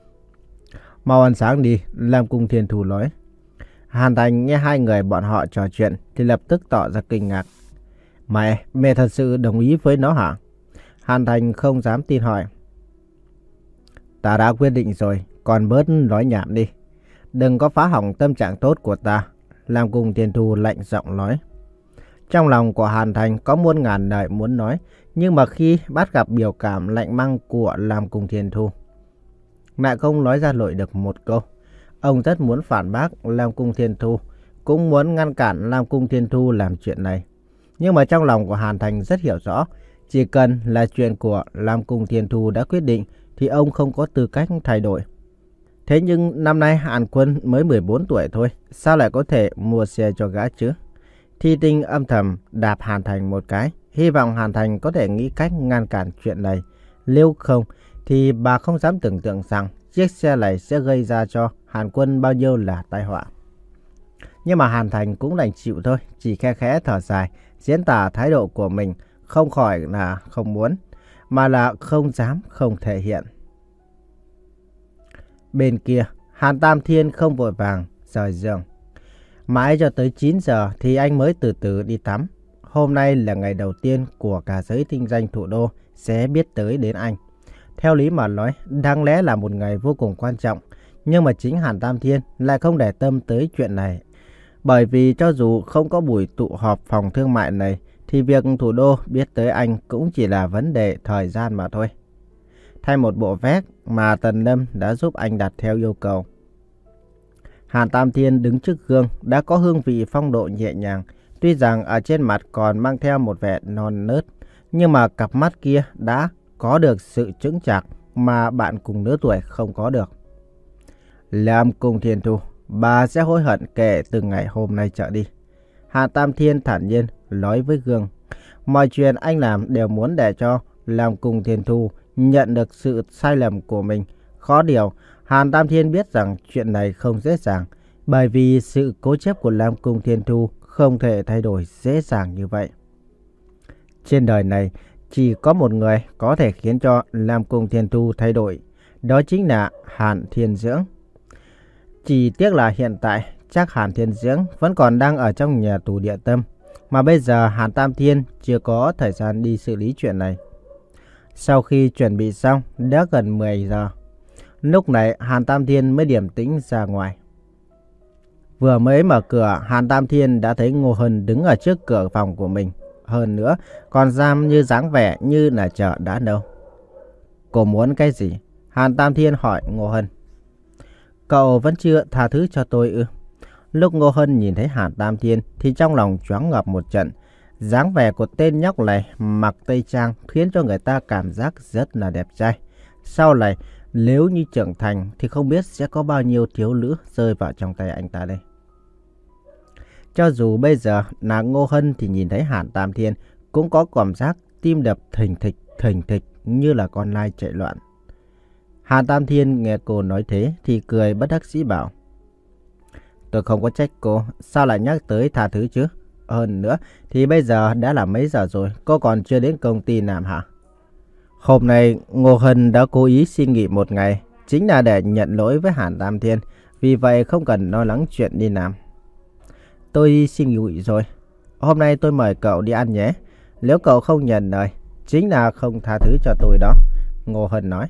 Mau ăn sáng đi, Lam Cung Thiên Thu nói. Hàn Thành nghe hai người bọn họ trò chuyện thì lập tức tỏ ra kinh ngạc. Mẹ, mẹ thật sự đồng ý với nó hả? Hàn Thành không dám tin hỏi. Ta đã quyết định rồi, còn bớt nói nhảm đi. Đừng có phá hỏng tâm trạng tốt của ta, Lam Cung Thiên Thu lạnh giọng nói. Trong lòng của Hàn Thành có muôn ngàn lời muốn nói, nhưng mà khi bắt gặp biểu cảm lạnh băng của Lam Cung Thiên Thu, lại không nói ra nổi được một câu. Ông rất muốn phản bác Lam Cung Thiên Thu, cũng muốn ngăn cản Lam Cung Thiên Thu làm chuyện này. Nhưng mà trong lòng của Hàn Thành rất hiểu rõ, chỉ cần là chuyện của Lam Cung Thiên Thu đã quyết định thì ông không có tư cách thay đổi. Thế nhưng năm nay Hàn Quân mới mười bốn tuổi thôi, sao lại có thể mua xe cho gã chứ? Thi Tinh âm thầm đạp Hàn Thành một cái, hy vọng Hàn Thành có thể nghĩ cách ngăn cản chuyện này. Nếu không thì bà không dám tưởng tượng rằng chiếc xe này sẽ gây ra cho Hàn Quân bao nhiêu là tai họa. Nhưng mà Hàn Thành cũng đành chịu thôi, chỉ khe khẽ thở dài, diễn tả thái độ của mình, không khỏi là không muốn, mà là không dám không thể hiện. Bên kia, Hàn Tam Thiên không vội vàng rời giường. Mãi cho tới chín giờ thì anh mới từ từ đi tắm. Hôm nay là ngày đầu tiên của cả giới kinh doanh thủ đô sẽ biết tới đến anh. Theo lý mà nói, đáng lẽ là một ngày vô cùng quan trọng. Nhưng mà chính Hàn Tam Thiên lại không để tâm tới chuyện này. Bởi vì cho dù không có buổi tụ họp phòng thương mại này, thì việc thủ đô biết tới anh cũng chỉ là vấn đề thời gian mà thôi. Thay một bộ vest mà Tần Lâm đã giúp anh đặt theo yêu cầu, Hàn Tam Thiên đứng trước gương đã có hương vị phong độ nhẹ nhàng. Tuy rằng ở trên mặt còn mang theo một vẻ non nớt, nhưng mà cặp mắt kia đã có được sự chững chạc mà bạn cùng lứa tuổi không có được. Lam Cung Thiên Thu, bà sẽ hối hận kể từ ngày hôm nay trở đi. Hàn Tam Thiên thản nhiên nói với gương. Mọi chuyện anh làm đều muốn để cho Lam Cung Thiên Thu nhận được sự sai lầm của mình. Khó điều, Hàn Tam Thiên biết rằng chuyện này không dễ dàng, bởi vì sự cố chấp của Lam Cung Thiên Thu không thể thay đổi dễ dàng như vậy. Trên đời này, chỉ có một người có thể khiến cho Lam Cung Thiên Thu thay đổi, đó chính là Hàn Thiên Dưỡng. Chỉ tiếc là hiện tại, chắc Hàn Thiên Dưỡng vẫn còn đang ở trong nhà tù địa tâm, mà bây giờ Hàn Tam Thiên chưa có thời gian đi xử lý chuyện này. Sau khi chuẩn bị xong, đã gần mười giờ. Lúc này Hàn Tam Thiên mới điềm tĩnh ra ngoài. Vừa mới mở cửa, Hàn Tam Thiên đã thấy Ngô Hân đứng ở trước cửa phòng của mình. Hơn nữa, còn giam như dáng vẻ như là chờ đã đâu. Cô muốn cái gì? Hàn Tam Thiên hỏi Ngô Hân. Cậu vẫn chưa tha thứ cho tôi ư? Lúc Ngô Hân nhìn thấy Hàn Tam Thiên thì trong lòng choáng ngợp một trận. Dáng vẻ của tên nhóc này mặc tây trang khiến cho người ta cảm giác rất là đẹp trai. Sau này, nếu như trưởng thành thì không biết sẽ có bao nhiêu thiếu nữ rơi vào trong tay anh ta đây. Cho dù bây giờ là Ngô Hân thì nhìn thấy Hàn Tam Thiên cũng có cảm giác tim đập thình thịch thình thịch như là con lai chạy loạn. Hàn Tam Thiên nghe cô nói thế thì cười bất đắc dĩ bảo. Tôi không có trách cô, sao lại nhắc tới tha thứ chứ? Hơn nữa thì bây giờ đã là mấy giờ rồi, cô còn chưa đến công ty làm hả? Hôm nay Ngô Hân đã cố ý xin nghỉ một ngày, chính là để nhận lỗi với Hàn Tam Thiên, vì vậy không cần lo lắng chuyện đi làm. Tôi đi xin nghỉ rồi, hôm nay tôi mời cậu đi ăn nhé. Nếu cậu không nhận lời, chính là không tha thứ cho tôi đó, Ngô Hân nói.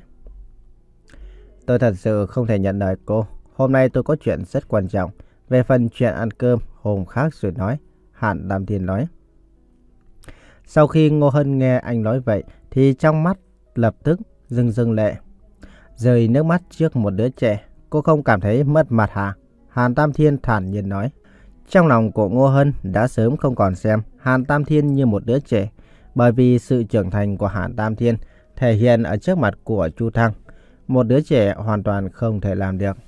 Tôi thật sự không thể nhận lời cô, hôm nay tôi có chuyện rất quan trọng. Về phần chuyện ăn cơm, hôm khác rồi nói, Hàn Tam Thiên nói. Sau khi Ngô Hân nghe anh nói vậy, thì trong mắt lập tức rưng rưng lệ. Rơi nước mắt trước một đứa trẻ, cô không cảm thấy mất mặt hả? Hàn Tam Thiên thản nhiên nói. Trong lòng của Ngô Hân đã sớm không còn xem Hàn Tam Thiên như một đứa trẻ, bởi vì sự trưởng thành của Hàn Tam Thiên thể hiện ở trước mặt của Chu Thăng. Một đứa trẻ hoàn toàn không thể làm được.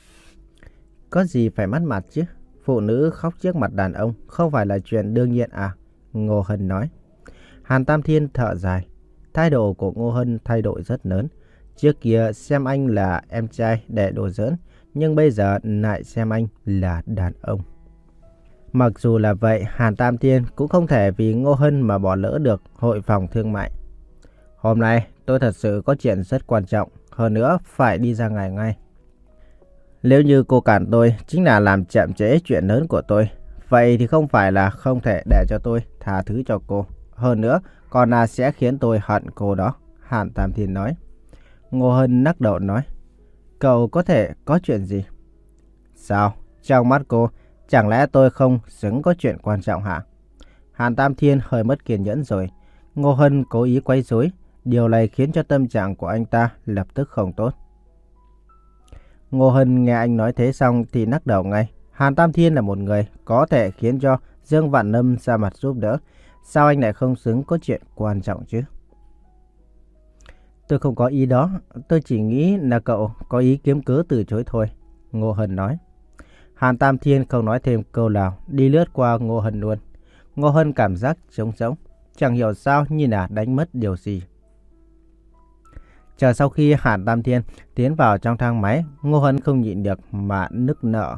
Có gì phải mất mặt chứ? Phụ nữ khóc trước mặt đàn ông không phải là chuyện đương nhiên à? Ngô Hân nói. Hàn Tam Thiên thở dài. Thái độ của Ngô Hân thay đổi rất lớn. Trước kia xem anh là em trai để đùa giỡn, nhưng bây giờ lại xem anh là đàn ông. Mặc dù là vậy, Hàn Tam Thiên cũng không thể vì Ngô Hân mà bỏ lỡ được hội phòng thương mại. Hôm nay tôi thật sự có chuyện rất quan trọng, hơn nữa phải đi ra ngoài ngay. Nếu như cô cản tôi chính là làm chậm trễ chuyện lớn của tôi, vậy thì không phải là không thể để cho tôi tha thứ cho cô. Hơn nữa còn là sẽ khiến tôi hận cô đó, Hàn Tam Thiên nói. Ngô Hân lắc đầu nói. Cậu có thể có chuyện gì? Sao? Trong mắt cô, chẳng lẽ tôi không xứng có chuyện quan trọng hả? Hàn Tam Thiên hơi mất kiên nhẫn rồi. Ngô Hân cố ý quấy rối. Điều này khiến cho tâm trạng của anh ta lập tức không tốt. Ngô Hân nghe anh nói thế xong thì lắc đầu ngay. Hàn Tam Thiên là một người có thể khiến cho Dương Vạn Lâm ra mặt giúp đỡ. Sao anh lại không xứng có chuyện quan trọng chứ? Tôi không có ý đó. Tôi chỉ nghĩ là cậu có ý kiếm cớ từ chối thôi, Ngô Hân nói. Hàn Tam Thiên không nói thêm câu nào, đi lướt qua Ngô Hân luôn. Ngô Hân cảm giác trống rỗng, chẳng hiểu sao như là đánh mất điều gì. Chờ sau khi Hàn Tam Thiên tiến vào trong thang máy, Ngô Hân không nhịn được mà nức nở.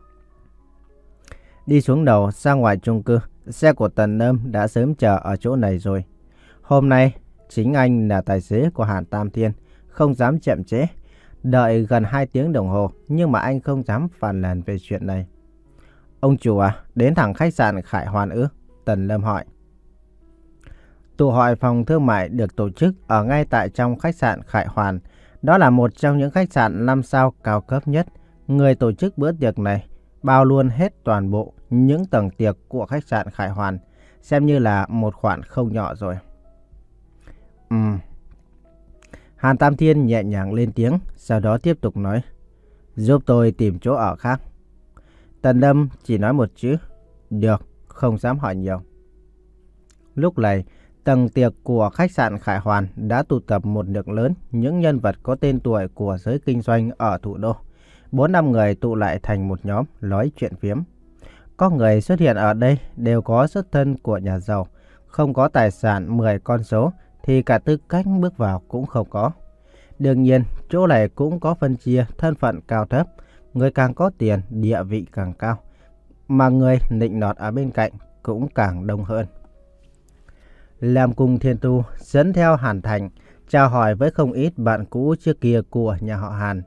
Đi xuống đầu ra ngoài chung cư, xe của Tần Lâm đã sớm chờ ở chỗ này rồi. Hôm nay chính anh là tài xế của Hàn Tam Thiên, không dám chậm trễ. Đợi gần hai tiếng đồng hồ nhưng mà anh không dám phàn nàn về chuyện này. Ông chủ à, đến thẳng khách sạn Khải Hoàn ư? Tần Lâm hỏi. Tụ hội phòng thương mại được tổ chức ở ngay tại trong khách sạn Khải Hoàn. Đó là một trong những khách sạn năm sao cao cấp nhất. Người tổ chức bữa tiệc này bao luôn hết toàn bộ những tầng tiệc của khách sạn Khải Hoàn, xem như là một khoản không nhỏ rồi. Ừm. Hàn Tam Thiên nhẹ nhàng lên tiếng, sau đó tiếp tục nói. Giúp tôi tìm chỗ ở khác. Tần Lâm chỉ nói một chữ. Được, không dám hỏi nhiều. Lúc này, tầng tiệc của khách sạn Khải Hoàn đã tụ tập một lượng lớn những nhân vật có tên tuổi của giới kinh doanh ở thủ đô. Bốn năm người tụ lại thành một nhóm nói chuyện phiếm. Có người xuất hiện ở đây đều có xuất thân của nhà giàu. Không có tài sản mười con số thì cả tư cách bước vào cũng không có. Đương nhiên, chỗ này cũng có phân chia thân phận cao thấp. Người càng có tiền, địa vị càng cao. Mà người nịnh nọt ở bên cạnh cũng càng đông hơn. Lam Cung Thiên Tu dẫn theo Hàn Thành, chào hỏi với không ít bạn cũ trước kia của nhà họ Hàn.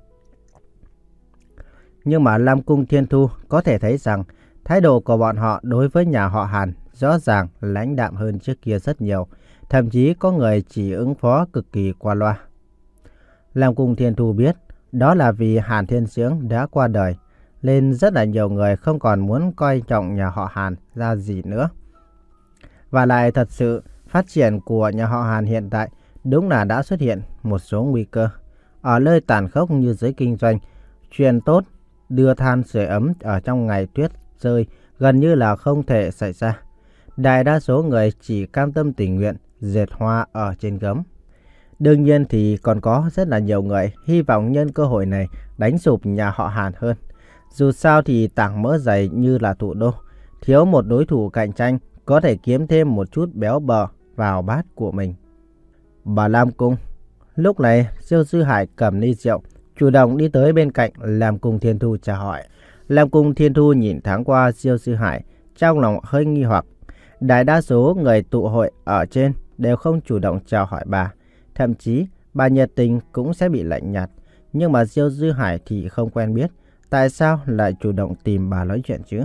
Nhưng mà Lam Cung Thiên Tu có thể thấy rằng thái độ của bọn họ đối với nhà họ Hàn rõ ràng lãnh đạm hơn trước kia rất nhiều. Thậm chí có người chỉ ứng phó cực kỳ qua loa. Lam Cung Thiên Tu biết đó là vì Hàn Thiên Sướng đã qua đời, nên rất là nhiều người không còn muốn coi trọng nhà họ Hàn ra gì nữa. Và lại thật sự phát triển của nhà họ Hàn hiện tại đúng là đã xuất hiện một số nguy cơ. ở nơi tàn khốc như giới kinh doanh, chuyện tốt đưa than sưởi ấm ở trong ngày tuyết rơi gần như là không thể xảy ra. Đại đa số người chỉ cam tâm tình nguyện dệt hoa ở trên gấm. Đương nhiên thì còn có rất là nhiều người hy vọng nhân cơ hội này đánh sụp nhà họ Hàn hơn. Dù sao thì tảng mỡ dày như là thủ đô, thiếu một đối thủ cạnh tranh có thể kiếm thêm một chút béo bở vào bát của mình. Bà Lam Cung. Lúc này Diêu Dư Hải cầm ly rượu, chủ động đi tới bên cạnh Lam Cung Thiên Thu chào hỏi. Lam Cung Thiên Thu nhìn thoáng qua Diêu Dư Hải, trong lòng hơi nghi hoặc. Đại đa số người tụ hội ở trên đều không chủ động chào hỏi bà. Thậm chí bà nhiệt tình cũng sẽ bị lạnh nhạt. Nhưng mà Diêu Dư Hải thì không quen biết. Tại sao lại chủ động tìm bà nói chuyện chứ?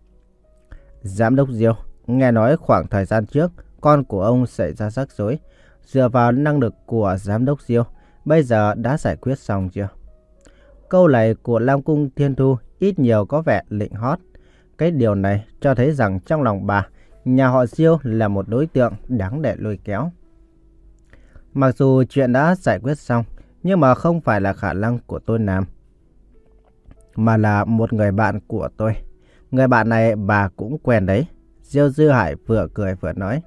Giám đốc Diêu, nghe nói khoảng thời gian trước con của ông xảy ra rắc rối. Dựa vào năng lực của giám đốc Diêu, bây giờ đã giải quyết xong chưa? Câu này của Lam Cung Thiên Thu ít nhiều có vẻ lịnh hót. Cái điều này cho thấy rằng trong lòng bà, nhà họ Diêu là một đối tượng đáng để lôi kéo. Mặc dù chuyện đã giải quyết xong, nhưng mà không phải là khả năng của tôi làm, mà là một người bạn của tôi. Người bạn này bà cũng quen đấy. Diêu Dư Hải vừa cười vừa nói.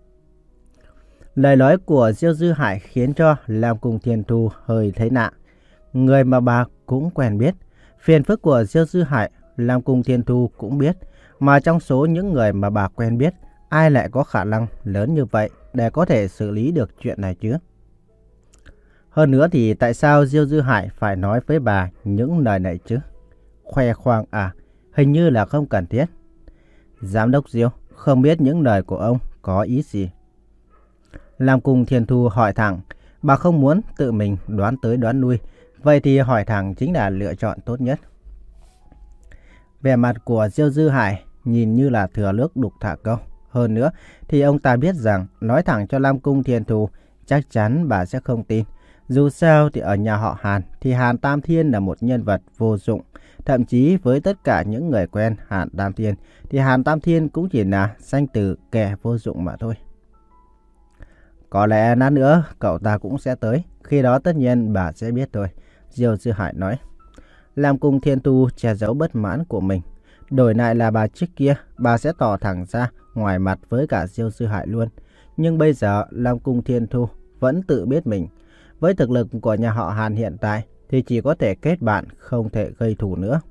Lời nói của Diêu Dư Hải khiến cho Lam Cung Thiên Thu hơi thấy lạ. Người mà bà cũng quen biết. Phiền phức của Diêu Dư Hải, Lam Cung Thiên Thu cũng biết. Mà trong số những người mà bà quen biết, ai lại có khả năng lớn như vậy để có thể xử lý được chuyện này chứ? Hơn nữa thì tại sao Diêu Dư Hải phải nói với bà những lời này chứ? Khoe khoang à? Hình như là không cần thiết. Giám đốc Diêu, không biết những lời của ông có ý gì? Lam Cung Thiên Thu hỏi thẳng. Bà không muốn tự mình đoán tới đoán lui. Vậy thì hỏi thẳng chính là lựa chọn tốt nhất. Vẻ mặt của Diêu Dư Hải nhìn như là thừa nước đục thả câu. Hơn nữa thì ông ta biết rằng nói thẳng cho Lam Cung Thiên Thu chắc chắn bà sẽ không tin. Dù sao thì ở nhà họ Hàn thì Hàn Tam Thiên là một nhân vật vô dụng. Thậm chí với tất cả những người quen Hàn Tam Thiên thì Hàn Tam Thiên cũng chỉ là danh từ kẻ vô dụng mà thôi. Có lẽ lát nữa cậu ta cũng sẽ tới. Khi đó tất nhiên bà sẽ biết thôi. Diêu Dư Hải nói. Lam Cung Thiên Thu che giấu bất mãn của mình. Đổi lại là bà trước kia, bà sẽ tỏ thẳng ra ngoài mặt với cả Diêu Dư Hải luôn. Nhưng bây giờ Lam Cung Thiên Thu vẫn tự biết mình. Với thực lực của nhà họ Hàn hiện tại thì chỉ có thể kết bạn, không thể gây thù nữa.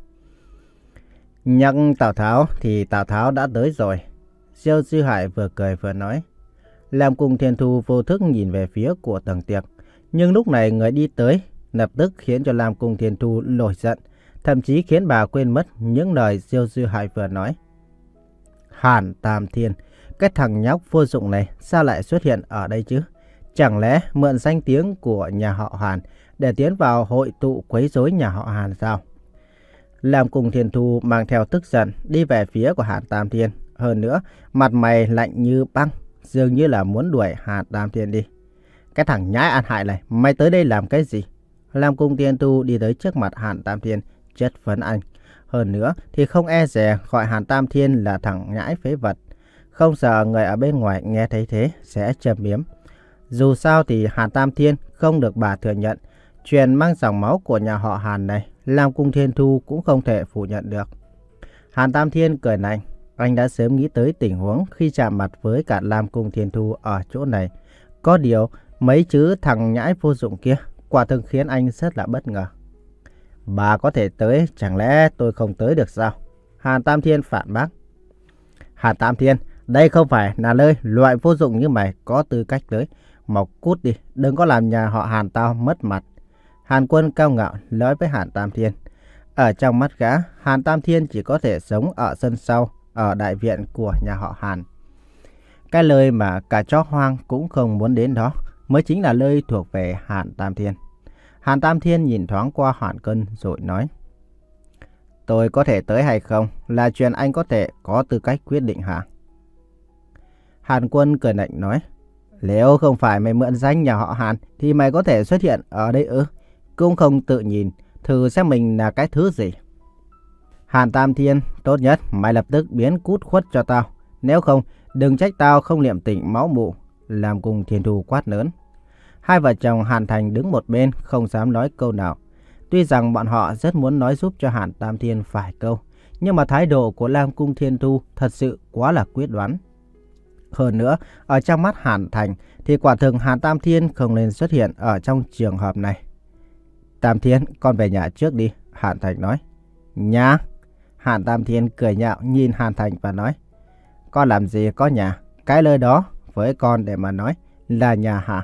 Nhắc Tào Tháo thì Tào Tháo đã tới rồi. Diêu Dư Hải vừa cười vừa nói. Lam Cung Thiên Thu vô thức nhìn về phía của tầng tiệc. Nhưng lúc này người đi tới lập tức khiến cho Lam Cung Thiên Thu nổi giận. Thậm chí khiến bà quên mất những lời Diêu Dư Hải vừa nói. Hàn Tam Thiên, cái thằng nhóc vô dụng này sao lại xuất hiện ở đây chứ? Chẳng lẽ mượn danh tiếng của nhà họ Hàn để tiến vào hội tụ quấy rối nhà họ Hàn sao? Lam Cung Thiên Thu mang theo tức giận đi về phía của Hàn Tam Thiên. Hơn nữa, mặt mày lạnh như băng, dường như là muốn đuổi Hàn Tam Thiên đi. Cái thằng nhãi ăn hại này, mày tới đây làm cái gì? Lam Cung Thiên Thu đi tới trước mặt Hàn Tam Thiên, chất vấn anh. Hơn nữa thì không e dè gọi Hàn Tam Thiên là thằng nhãi phế vật. Không sợ người ở bên ngoài nghe thấy thế sẽ châm biếm. Dù sao thì Hàn Tam Thiên không được bà thừa nhận. Chuyện mang dòng máu của nhà họ Hàn này, Lam Cung Thiên Thu cũng không thể phủ nhận được. Hàn Tam Thiên cười lạnh. Anh đã sớm nghĩ tới tình huống khi chạm mặt với cả Lam Cung Thiên Thu ở chỗ này. Có điều, mấy chữ thằng nhãi vô dụng kia quả thực khiến anh rất là bất ngờ. Bà có thể tới, chẳng lẽ tôi không tới được sao? Hàn Tam Thiên phản bác. Hàn Tam Thiên, đây không phải là nơi loại vô dụng như mày có tư cách tới. Mau cút đi, đừng có làm nhà họ Hàn tao mất mặt. Hàn Quân cao ngạo nói với Hàn Tam Thiên. Ở trong mắt gã, Hàn Tam Thiên chỉ có thể sống ở sân sau, ở đại viện của nhà họ Hàn. Cái lời mà cả chó hoang cũng không muốn đến đó mới chính là nơi thuộc về Hàn Tam Thiên. Hàn Tam Thiên nhìn thoáng qua Hàn Cân rồi nói. Tôi có thể tới hay không là chuyện anh có thể có tư cách quyết định hả? Hàn Quân cười lạnh nói. Nếu không phải mày mượn danh nhà họ Hàn thì mày có thể xuất hiện ở đây ư? Cũng không tự nhìn thử xem mình là cái thứ gì. Hàn Tam Thiên, tốt nhất mày lập tức biến cút khuất cho tao. Nếu không, đừng trách tao không liệm tình máu mụ. Lam Cung Thiên Thu quát lớn. Hai vợ chồng Hàn Thành đứng một bên không dám nói câu nào. Tuy rằng bọn họ rất muốn nói giúp cho Hàn Tam Thiên vài câu, nhưng mà thái độ của Lam Cung Thiên Thu thật sự quá là quyết đoán. Hơn nữa, ở trong mắt Hàn Thành thì quả thực Hàn Tam Thiên không nên xuất hiện ở trong trường hợp này. Tam Thiên, con về nhà trước đi, Hàn Thành nói. Nhà? Hàn Tam Thiên cười nhạo nhìn Hàn Thành và nói. Con làm gì có nhà, cái lời đó với con để mà nói là nhà hả?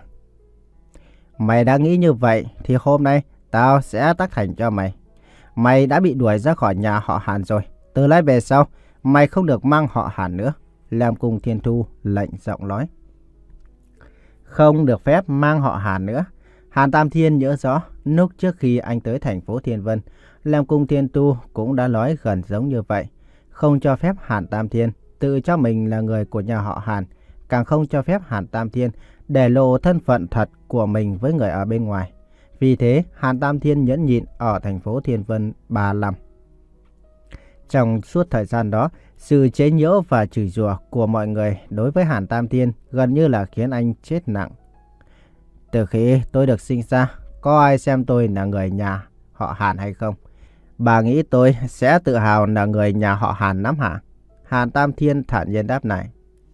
Mày đã nghĩ như vậy thì hôm nay tao sẽ tác thành cho mày. Mày đã bị đuổi ra khỏi nhà họ Hàn rồi. Từ nay về sau, mày không được mang họ Hàn nữa. Lam Cung Thiên Thu lạnh giọng nói. Không được phép mang họ Hàn nữa. Hàn Tam Thiên nhớ rõ, lúc trước khi anh tới thành phố Thiên Vân, Lam Cung Thiên Thu cũng đã nói gần giống như vậy. Không cho phép Hàn Tam Thiên tự cho mình là người của nhà họ Hàn, càng không cho phép Hàn Tam Thiên để lộ thân phận thật của mình với người ở bên ngoài. Vì thế, Hàn Tam Thiên nhẫn nhịn ở thành phố Thiên Vân ba năm. Trong suốt thời gian đó, sự chế giễu và chửi rủa của mọi người đối với Hàn Tam Thiên gần như là khiến anh chết nặng. Từ khi tôi được sinh ra, có ai xem tôi là người nhà họ Hàn hay không? Bà nghĩ tôi sẽ tự hào là người nhà họ Hàn lắm hả? Hàn Tam Thiên thản nhiên đáp lại.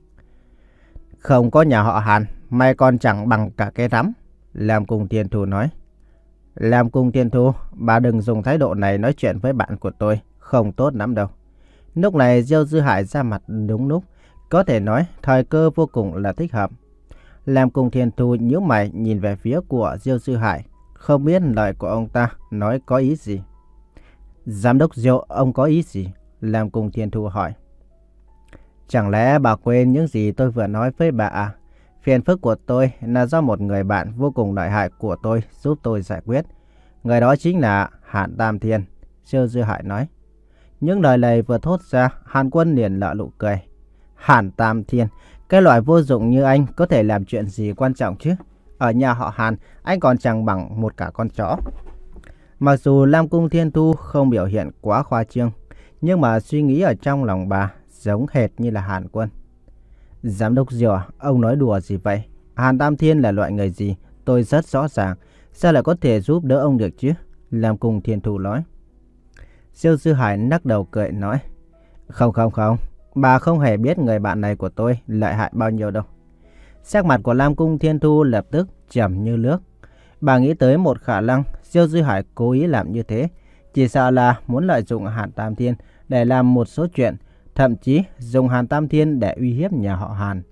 Không có nhà họ Hàn, mày còn chẳng bằng cả cái rắm. Lam Cung Thiên Thu nói. Lam Cung Thiên Thu, bà đừng dùng thái độ này nói chuyện với bạn của tôi, không tốt lắm đâu. Lúc này Diêu Dư Hải ra mặt đúng lúc, có thể nói thời cơ vô cùng là thích hợp. Lam Cung Thiên Thu nhíu mày nhìn về phía của Diêu Dư Hải, không biết lời của ông ta nói có ý gì. Giám đốc Diêu, ông có ý gì? Lam Cung Thiên Thu hỏi. Chẳng lẽ bà quên những gì tôi vừa nói với bà à? Phiền phức của tôi là do một người bạn vô cùng lợi hại của tôi giúp tôi giải quyết. Người đó chính là Hàn Tam Thiên, Diêu Dư Hải nói. Những lời này vừa thốt ra, Hàn Quân liền nở nụ cười. Hàn Tam Thiên, cái loại vô dụng như anh có thể làm chuyện gì quan trọng chứ? Ở nhà họ Hàn, anh còn chẳng bằng một cả con chó. Mặc dù Lam Cung Thiên Thu không biểu hiện quá khoa trương, nhưng mà suy nghĩ ở trong lòng bà giống hệt như là Hàn Quân. Giám đốc Diêu, ông nói đùa gì vậy? Hàn Tam Thiên là loại người gì? Tôi rất rõ ràng. Sao lại có thể giúp đỡ ông được chứ? Lam Cung Thiên Thu nói. Diêu Dư Hải lắc đầu cười nói. Không không không, bà không hề biết người bạn này của tôi lợi hại bao nhiêu đâu. Sắc mặt của Lam Cung Thiên Thu lập tức trầm như nước. Bà nghĩ tới một khả năng Diêu Dư Hải cố ý làm như thế, chỉ sợ là muốn lợi dụng Hàn Tam Thiên để làm một số chuyện, thậm chí dùng Hàn Tam Thiên để uy hiếp nhà họ Hàn.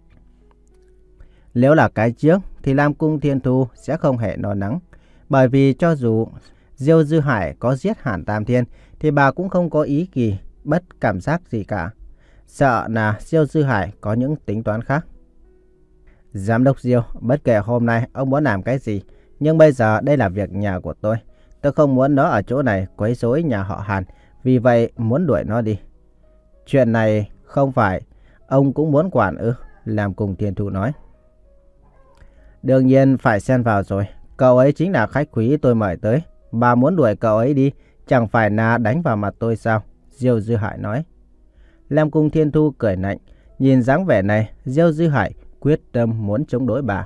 Nếu là cái trước thì Lam Cung Thiên Thu sẽ không hề lo lắng, bởi vì cho dù Diêu Dư Hải có giết Hàn Tam Thiên thì bà cũng không có ý kỳ bất cảm giác gì cả. Sợ là Diêu Dư Hải có những tính toán khác. Giám đốc Diêu, bất kể hôm nay ông muốn làm cái gì, nhưng bây giờ đây là việc nhà của tôi. Tôi không muốn nó ở chỗ này quấy rối nhà họ Hàn, vì vậy muốn đuổi nó đi. Chuyện này không phải ông cũng muốn quản ư? Lam Cung Thiên Thu nói. Đương nhiên phải xen vào rồi. Cậu ấy chính là khách quý tôi mời tới. Bà muốn đuổi cậu ấy đi, chẳng phải là đánh vào mặt tôi sao? Diêu Dư Hải nói. Lam Cung Thiên Thu cười lạnh. Nhìn dáng vẻ này, Diêu Dư Hải quyết tâm muốn chống đối bà.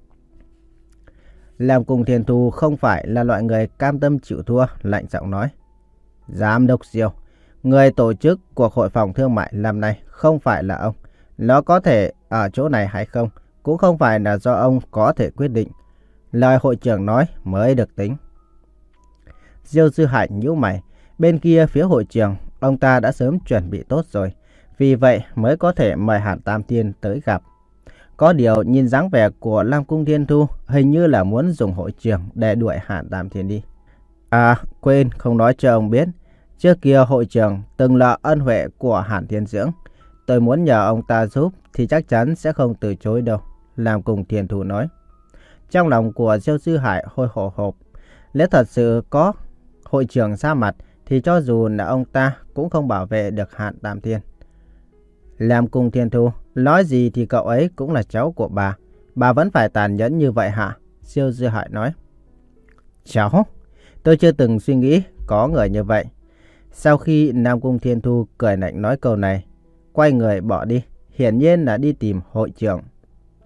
Lam Cung Thiên Thu không phải là loại người cam tâm chịu thua, lạnh giọng nói. Giám đốc Diêu, người tổ chức cuộc hội phòng thương mại năm nay không phải là ông. Nó có thể ở chỗ này hay không, cũng không phải là do ông có thể quyết định. Lời hội trưởng nói mới được tính. Diêu Dư Hải nhíu mày. Bên kia phía hội trưởng, ông ta đã sớm chuẩn bị tốt rồi. Vì vậy mới có thể mời Hàn Tam Thiên tới gặp. Có điều nhìn dáng vẻ của Lam Cung Thiên Thu hình như là muốn dùng hội trưởng để đuổi Hàn Tam Thiên đi. À, quên không nói cho ông biết. Trước kia hội trưởng từng là ân huệ của Hàn Thiên Dưỡng. Tôi muốn nhờ ông ta giúp thì chắc chắn sẽ không từ chối đâu. Lam Cung Thiên Thu nói. Trong lòng của Diêu Dư Hải hồi hộp hộp. Nếu thật sự có hội trưởng ra mặt thì cho dù là ông ta cũng không bảo vệ được Hàn Tam Thiên. Lam Cung Thiên Thu, nói gì thì cậu ấy cũng là cháu của bà. Bà vẫn phải tàn nhẫn như vậy hả? Diêu Dư Hải nói. Cháu? Tôi chưa từng suy nghĩ có người như vậy. Sau khi Lam Cung Thiên Thu cười lạnh nói câu này, quay người bỏ đi, hiển nhiên là đi tìm hội trưởng.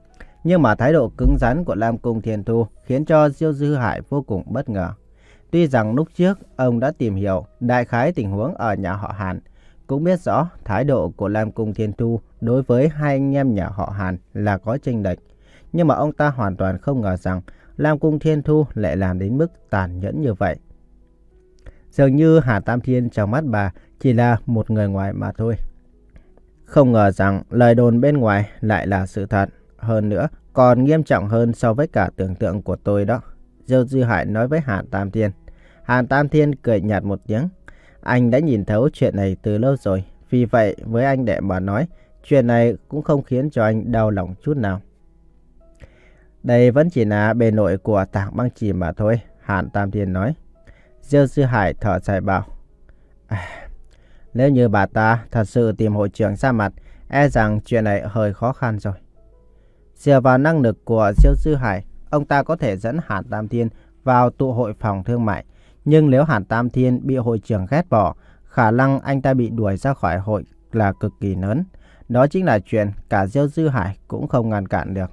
Nhưng mà thái độ cứng rắn của Lam Cung Thiên Thu khiến cho Diêu Dư Hải vô cùng bất ngờ. Tuy rằng lúc trước ông đã tìm hiểu đại khái tình huống ở nhà họ Hàn, cũng biết rõ thái độ của Lam Cung Thiên Thu đối với hai anh em nhà họ Hàn là có chênh lệch, nhưng mà ông ta hoàn toàn không ngờ rằng Lam Cung Thiên Thu lại làm đến mức tàn nhẫn như vậy. Dường như Hàn Tam Thiên trong mắt bà chỉ là một người ngoài mà thôi. Không ngờ rằng lời đồn bên ngoài lại là sự thật, hơn nữa còn nghiêm trọng hơn so với cả tưởng tượng của tôi đó. Diêu Dư Hải nói với Hàn Tam Thiên. Hàn Tam Thiên cười nhạt một tiếng. Anh đã nhìn thấu chuyện này từ lâu rồi, vì vậy với anh đệ mà nói, chuyện này cũng không khiến cho anh đau lòng chút nào. Đây vẫn chỉ là bề nội của tảng băng chìm mà thôi, Hàn Tam Thiên nói. Diêu Dư Hải thở dài bảo. À, nếu như bà ta thật sự tìm hội trưởng ra mặt, e rằng chuyện này hơi khó khăn rồi. Dựa vào năng lực của Diêu Dư Hải, ông ta có thể dẫn Hàn Tam Thiên vào tụ hội phòng thương mại. Nhưng nếu Hàn Tam Thiên bị hội trưởng ghét bỏ, khả năng anh ta bị đuổi ra khỏi hội là cực kỳ lớn. Đó chính là chuyện cả Diêu Dư Hải cũng không ngăn cản được.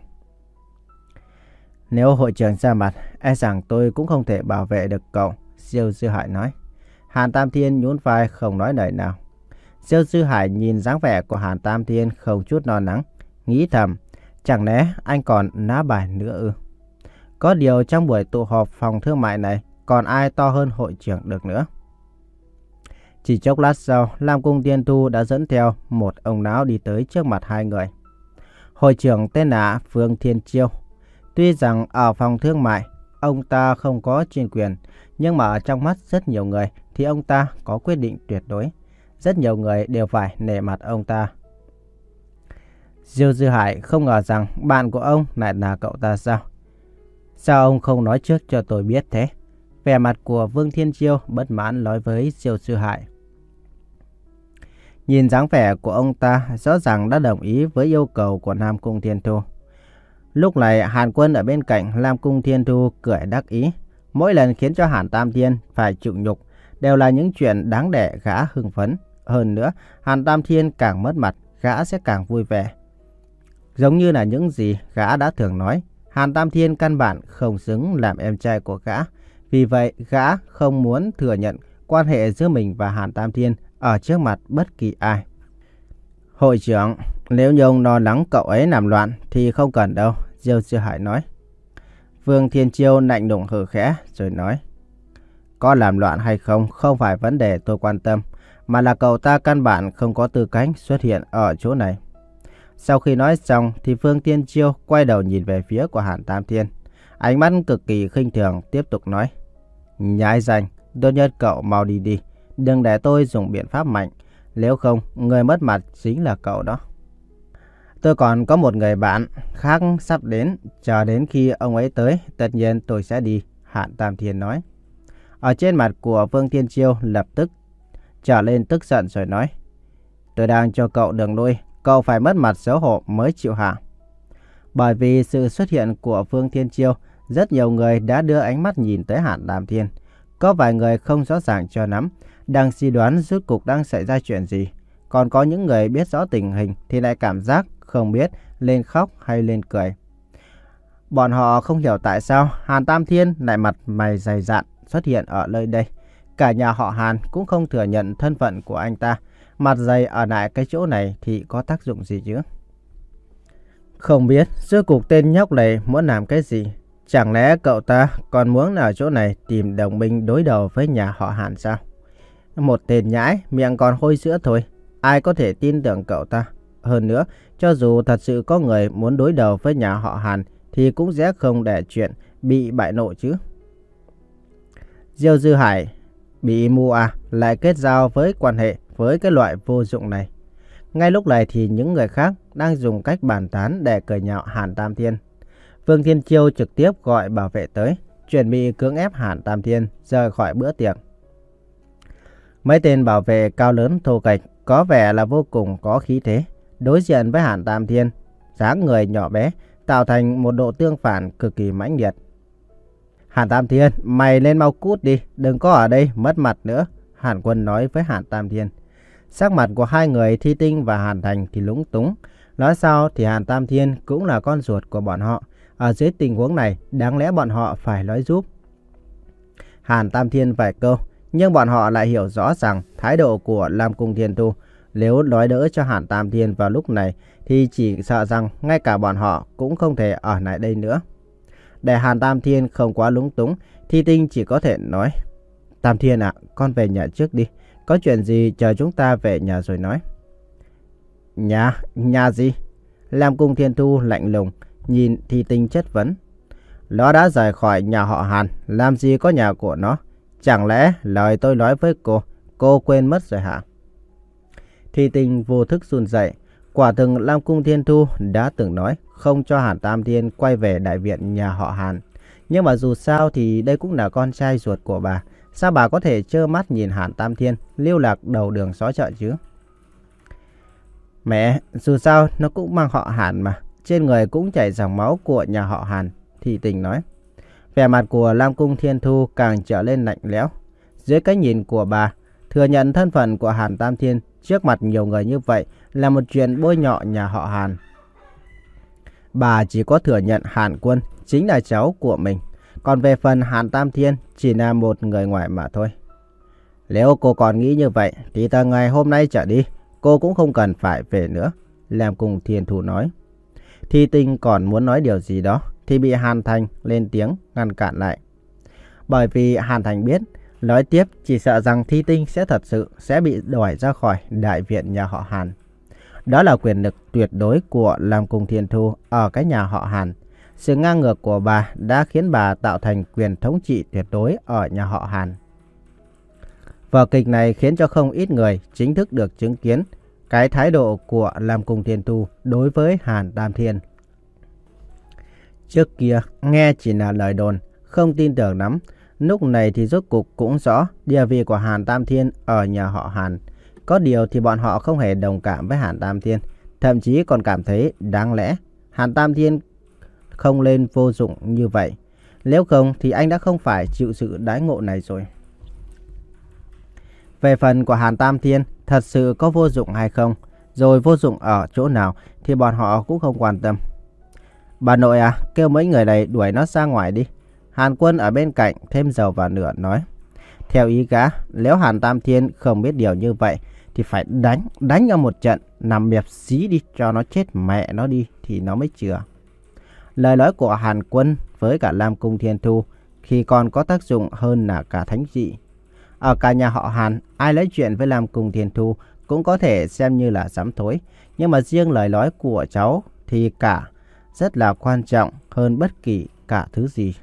Nếu hội trưởng ra mặt, e rằng tôi cũng không thể bảo vệ được cậu, Diêu Dư Hải nói. Hàn Tam Thiên nhún vai không nói lời nào. Diêu Dư Hải nhìn dáng vẻ của Hàn Tam Thiên không chút lo lắng, nghĩ thầm, chẳng lẽ anh còn ná bài nữa ư? Có điều trong buổi tụ họp phòng thương mại này, còn ai to hơn hội trưởng được nữa. Chỉ chốc lát sau, Lam Cung Thiên Thu đã dẫn theo một ông lão đi tới trước mặt hai người. Hội trưởng tên là Phương Thiên Chiêu. Tuy rằng ở phòng thương mại, ông ta không có chuyên quyền, nhưng mà ở trong mắt rất nhiều người thì ông ta có quyết định tuyệt đối. Rất nhiều người đều phải nể mặt ông ta. Diêu Dư Hải không ngờ rằng bạn của ông lại là cậu ta sao? Sao ông không nói trước cho tôi biết thế? Vẻ mặt của Vương Thiên Chiêu bất mãn nói với Diêu Dư Hải. Nhìn dáng vẻ của ông ta rõ ràng đã đồng ý với yêu cầu của Lam Cung Thiên Thu. Lúc này Hàn Quân ở bên cạnh Lam Cung Thiên Thu cười đắc ý. Mỗi lần khiến cho Hàn Tam Thiên phải chịu nhục đều là những chuyện đáng để gã hưng phấn. Hơn nữa, Hàn Tam Thiên càng mất mặt, gã sẽ càng vui vẻ. Giống như là những gì gã đã thường nói, Hàn Tam Thiên căn bản không xứng làm em trai của gã. Vì vậy, gã không muốn thừa nhận quan hệ giữa mình và Hàn Tam Thiên ở trước mặt bất kỳ ai. Hội trưởng, nếu như ông lo lắng cậu ấy làm loạn thì không cần đâu, Diêu Dư Hải nói. Vương Thiên Chiêu lạnh lùng hừ khẽ rồi nói. Có làm loạn hay không không phải vấn đề tôi quan tâm, mà là cậu ta căn bản không có tư cách xuất hiện ở chỗ này. Sau khi nói xong thì Vương Thiên Chiêu quay đầu nhìn về phía của Hàn Tam Thiên. Ánh mắt cực kỳ khinh thường tiếp tục nói. Nhãi danh, tốt nhất cậu mau đi đi, đừng để tôi dùng biện pháp mạnh. Nếu không, người mất mặt chính là cậu đó. Tôi còn có một người bạn khác sắp đến, chờ đến khi ông ấy tới, tất nhiên tôi sẽ đi, Hàn Tam Thiên nói. Ở trên mặt của Vương Thiên Chiêu lập tức trở lên tức giận rồi nói. Tôi đang cho cậu đường lui, cậu phải mất mặt xấu hổ mới chịu hạ. Bởi vì sự xuất hiện của Vương Thiên Chiêu, rất nhiều người đã đưa ánh mắt nhìn tới Hàn Tam Thiên. Có vài người không rõ ràng cho lắm, đang suy đoán rốt cuộc đang xảy ra chuyện gì. Còn có những người biết rõ tình hình thì lại cảm giác không biết lên khóc hay lên cười. Bọn họ không hiểu tại sao Hàn Tam Thiên lại mặt mày dày dạn xuất hiện ở nơi đây. Cả nhà họ Hàn cũng không thừa nhận thân phận của anh ta. Mặt dày ở lại cái chỗ này thì có tác dụng gì chứ? Không biết rốt cuộc tên nhóc này muốn làm cái gì. Chẳng lẽ cậu ta còn muốn ở chỗ này tìm đồng minh đối đầu với nhà họ Hàn sao? Một tên nhãi, miệng còn hôi sữa thôi. Ai có thể tin tưởng cậu ta? Hơn nữa, cho dù thật sự có người muốn đối đầu với nhà họ Hàn thì cũng sẽ không để chuyện bị bại lộ chứ. Diêu Dư Hải bị mù à lại kết giao với quan hệ với cái loại vô dụng này. Ngay lúc này thì những người khác đang dùng cách bàn tán để cười nhạo Hàn Tam Thiên. Vương Thiên Chiêu trực tiếp gọi bảo vệ tới, chuẩn bị cưỡng ép Hàn Tam Thiên rời khỏi bữa tiệc. Mấy tên bảo vệ cao lớn thô kệch có vẻ là vô cùng có khí thế, đối diện với Hàn Tam Thiên, dáng người nhỏ bé tạo thành một độ tương phản cực kỳ mãnh liệt. Hàn Tam Thiên, mày lên mau cút đi, đừng có ở đây mất mặt nữa, Hàn Quân nói với Hàn Tam Thiên. Sắc mặt của hai người Thi Tinh và Hàn Thành thì lúng túng, Nói sao thì Hàn Tam Thiên cũng là con ruột của bọn họ. Ở dưới tình huống này, đáng lẽ bọn họ phải nói giúp Hàn Tam Thiên vài câu. Nhưng bọn họ lại hiểu rõ rằng thái độ của Lam Cung Thiên Thu, nếu nói đỡ cho Hàn Tam Thiên vào lúc này thì chỉ sợ rằng ngay cả bọn họ cũng không thể ở lại đây nữa. Để Hàn Tam Thiên không quá lúng túng, Thi Tinh chỉ có thể nói: Tam Thiên ạ, con về nhà trước đi. Có chuyện gì chờ chúng ta về nhà rồi nói. Nhà? Nhà gì? Lam Cung Thiên Thu lạnh lùng nhìn Thi Tinh chất vấn. Nó đã rời khỏi nhà họ Hàn, làm gì có nhà của nó? Chẳng lẽ lời tôi nói với cô, cô quên mất rồi hả? Thi Tinh vô thức run rẩy. Quả thực Lam Cung Thiên Thu đã từng nói không cho Hàn Tam Thiên quay về đại viện nhà họ Hàn. Nhưng mà dù sao thì đây cũng là con trai ruột của bà. Sao bà có thể trơ mắt nhìn Hàn Tam Thiên lưu lạc đầu đường xó chợ chứ? Mẹ, dù sao nó cũng mang họ Hàn mà. Trên người cũng chảy dòng máu của nhà họ Hàn, Thi Tinh nói. Vẻ mặt của Lam Cung Thiên Thu càng trở lên lạnh lẽo. Dưới cái nhìn của bà, thừa nhận thân phận của Hàn Tam Thiên trước mặt nhiều người như vậy là một chuyện bôi nhọ nhà họ Hàn. Bà chỉ có thừa nhận Hàn Quân chính là cháu của mình. Còn về phần Hàn Tam Thiên chỉ là một người ngoài mà thôi. Nếu cô còn nghĩ như vậy thì từ ngày hôm nay trở đi cô cũng không cần phải về nữa, Lam Cung Thiên Thu nói. Thi Tinh còn muốn nói điều gì đó thì bị Hàn Thành lên tiếng ngăn cản lại. Bởi vì Hàn Thành biết nói tiếp chỉ sợ rằng Thi Tinh sẽ thật sự sẽ bị đuổi ra khỏi đại viện nhà họ Hàn. Đó là quyền lực tuyệt đối của Lam Cung Thiên Thu ở cái nhà họ Hàn. Sự ngang ngược của bà đã khiến bà tạo thành quyền thống trị tuyệt đối ở nhà họ Hàn. Vở kịch này khiến cho không ít người chính thức được chứng kiến cái thái độ của Lam Cung Thiên Thu đối với Hàn Tam Thiên. Trước kia nghe chỉ là lời đồn, không tin tưởng lắm. Lúc này thì rốt cục cũng rõ địa vị của Hàn Tam Thiên ở nhà họ Hàn. Có điều thì bọn họ không hề đồng cảm với Hàn Tam Thiên, thậm chí còn cảm thấy đáng lẽ Hàn Tam Thiên không lên vô dụng như vậy. Nếu không thì anh đã không phải chịu sự đãi ngộ này rồi. Về phần của Hàn Tam Thiên thật sự có vô dụng hay không, rồi vô dụng ở chỗ nào thì bọn họ cũng không quan tâm. Bà nội à, kêu mấy người này đuổi nó ra ngoài đi. Hàn Quân ở bên cạnh thêm dầu vào lửa nói. Theo ý gã, nếu Hàn Tam Thiên không biết điều như vậy thì phải đánh, đánh ở một trận, nằm bẹp xí đi cho nó chết mẹ nó đi thì nó mới chừa. Lời nói của Hàn Quân với cả Lam Cung Thiên Thu khi còn có tác dụng hơn là cả thánh dị. Ở cả nhà họ Hàn, ai lấy chuyện với Lam Cung Thiên Thu cũng có thể xem như là sám thối. Nhưng mà riêng lời nói của cháu thì cả rất là quan trọng hơn bất kỳ cả thứ gì.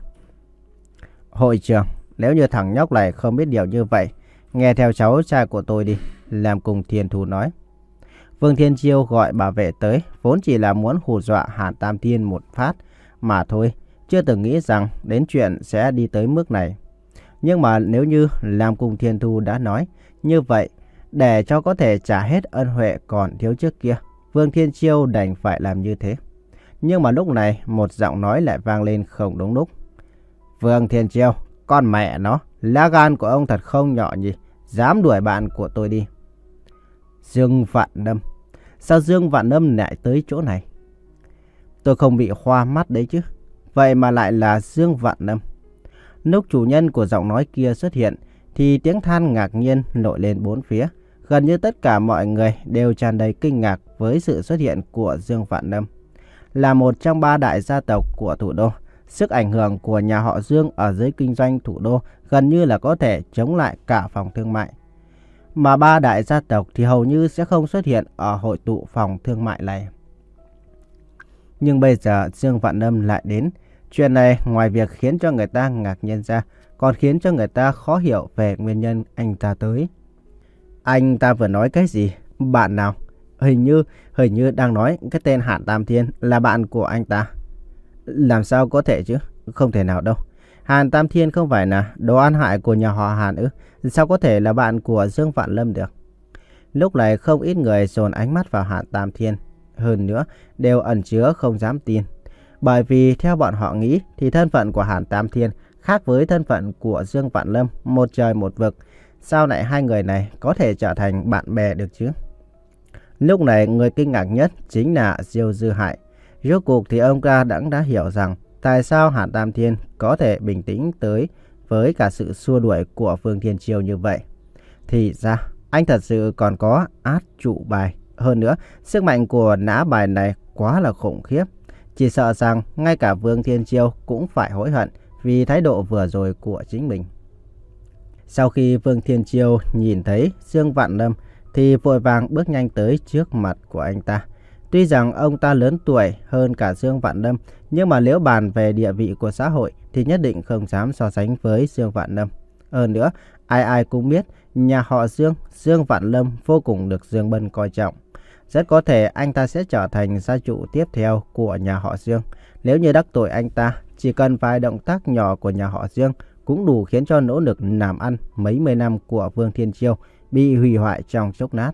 Hội trưởng, nếu như thằng nhóc này không biết điều như vậy, nghe theo cháu trai của tôi đi, Lam Cung Thiên Thu nói. Vương Thiên Chiêu gọi bảo vệ tới, vốn chỉ là muốn hù dọa Hàn Tam Thiên một phát mà thôi, chưa từng nghĩ rằng đến chuyện sẽ đi tới mức này. Nhưng mà nếu như Lam Cung Thiên Thu đã nói như vậy, để cho có thể trả hết ân huệ còn thiếu trước kia, Vương Thiên Chiêu đành phải làm như thế. Nhưng mà lúc này một giọng nói lại vang lên không đúng lúc. Vương Thiên Chiêu, con mẹ nó, lá gan của ông thật không nhỏ nhỉ, dám đuổi bạn của tôi đi. Dương Vạn Nâm, sao Dương Vạn Nâm lại tới chỗ này? Tôi không bị hoa mắt đấy chứ, vậy mà lại là Dương Vạn Nâm. Lúc chủ nhân của giọng nói kia xuất hiện thì tiếng than ngạc nhiên nổi lên bốn phía. Gần như tất cả mọi người đều tràn đầy kinh ngạc với sự xuất hiện của Dương Vạn Nâm. Là một trong ba đại gia tộc của thủ đô, sức ảnh hưởng của nhà họ Dương ở giới kinh doanh thủ đô gần như là có thể chống lại cả phòng thương mại. Mà ba đại gia tộc thì hầu như sẽ không xuất hiện ở hội tụ phòng thương mại này. Nhưng bây giờ Dương Vạn Nâm lại đến. Chuyện này ngoài việc khiến cho người ta ngạc nhiên ra, còn khiến cho người ta khó hiểu về nguyên nhân anh ta tới. Anh ta vừa nói cái gì? Bạn nào? Hình như, hình như đang nói cái tên Hàn Tam Thiên là bạn của anh ta. Làm sao có thể chứ? Không thể nào đâu. Hàn Tam Thiên không phải là đồ ăn hại của nhà họ Hàn ư? Sao có thể là bạn của Dương Vạn Lâm được? Lúc này không ít người dồn ánh mắt vào Hàn Tam Thiên. Hơn nữa, đều ẩn chứa không dám tin. Bởi vì theo bọn họ nghĩ thì thân phận của Hàn Tam Thiên khác với thân phận của Dương Vạn Lâm, một trời một vực. Sao lại hai người này có thể trở thành bạn bè được chứ? Lúc này người kinh ngạc nhất chính là Diêu Dư Hải. Rốt cuộc thì ông ta đã đã hiểu rằng tại sao Hàn Tam Thiên có thể bình tĩnh tới với cả sự xua đuổi của Vương Thiên Chiêu như vậy. Thì ra anh thật sự còn có át trụ bài. Hơn nữa, sức mạnh của nã bài này quá là khủng khiếp. Chỉ sợ rằng ngay cả Vương Thiên Chiêu cũng phải hối hận vì thái độ vừa rồi của chính mình. Sau khi Vương Thiên Chiêu nhìn thấy Dương Vạn Lâm thì vội vàng bước nhanh tới trước mặt của anh ta. Tuy rằng ông ta lớn tuổi hơn cả Dương Vạn Lâm, nhưng mà nếu bàn về địa vị của xã hội thì nhất định không dám so sánh với Dương Vạn Lâm. Hơn nữa, ai ai cũng biết nhà họ Dương, Dương Vạn Lâm vô cùng được Dương Bân coi trọng. Rất có thể anh ta sẽ trở thành gia chủ tiếp theo của nhà họ Dương. Nếu như đắc tội anh ta, chỉ cần vài động tác nhỏ của nhà họ Dương cũng đủ khiến cho nỗ lực làm ăn mấy mươi năm của Vương Thiên Chiêu bị hủy hoại trong chốc lát.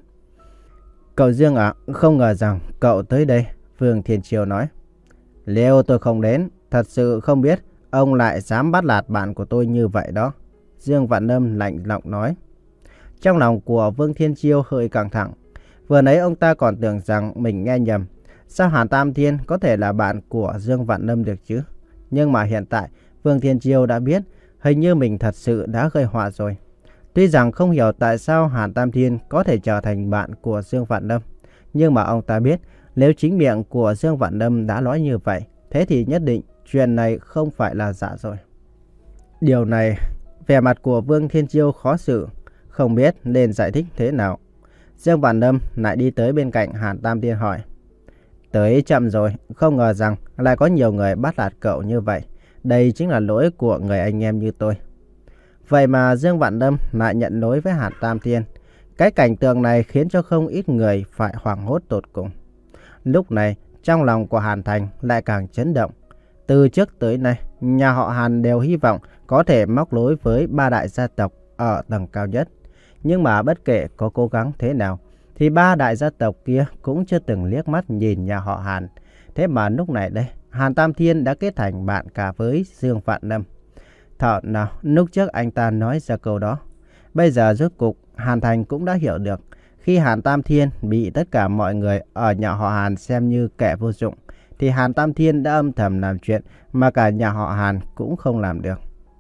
Cậu Dương ạ, không ngờ rằng cậu tới đây, Vương Thiên Chiêu nói. Nếu tôi không đến, thật sự không biết ông lại dám bắt nạt bạn của tôi như vậy đó. Dương Vạn Lâm lạnh lùng nói. Trong lòng của Vương Thiên Chiêu hơi căng thẳng. Vừa nãy ông ta còn tưởng rằng mình nghe nhầm. Sao Hàn Tam Thiên có thể là bạn của Dương Vạn Lâm được chứ? Nhưng mà hiện tại Vương Thiên Chiêu đã biết hình như mình thật sự đã gây họa rồi. Tuy rằng không hiểu tại sao Hàn Tam Thiên có thể trở thành bạn của Dương Vạn Lâm, nhưng mà ông ta biết nếu chính miệng của Dương Vạn Lâm đã nói như vậy, thế thì nhất định chuyện này không phải là giả rồi. Điều này, vẻ mặt của Vương Thiên Chiêu khó xử, không biết nên giải thích thế nào. Dương Vạn Lâm lại đi tới bên cạnh Hàn Tam Thiên hỏi. Tới chậm rồi, không ngờ rằng lại có nhiều người bắt nạt cậu như vậy. Đây chính là lỗi của người anh em như tôi. Vậy mà Dương Vạn Lâm lại nhận lỗi với Hàn Tam Thiên. Cái cảnh tượng này khiến cho không ít người phải hoảng hốt tột cùng. Lúc này, trong lòng của Hàn Thành lại càng chấn động. Từ trước tới nay, nhà họ Hàn đều hy vọng có thể móc nối với ba đại gia tộc ở tầng cao nhất. Nhưng mà bất kể có cố gắng thế nào, thì ba đại gia tộc kia cũng chưa từng liếc mắt nhìn nhà họ Hàn. Thế mà lúc này đây, Hàn Tam Thiên đã kết thành bạn cả với Dương Vạn Lâm. Thảo nào, lúc trước anh ta nói ra câu đó. Bây giờ rốt cục, Hàn Thành cũng đã hiểu được. Khi Hàn Tam Thiên bị tất cả mọi người ở nhà họ Hàn xem như kẻ vô dụng, thì Hàn Tam Thiên đã âm thầm làm chuyện mà cả nhà họ Hàn cũng không làm được.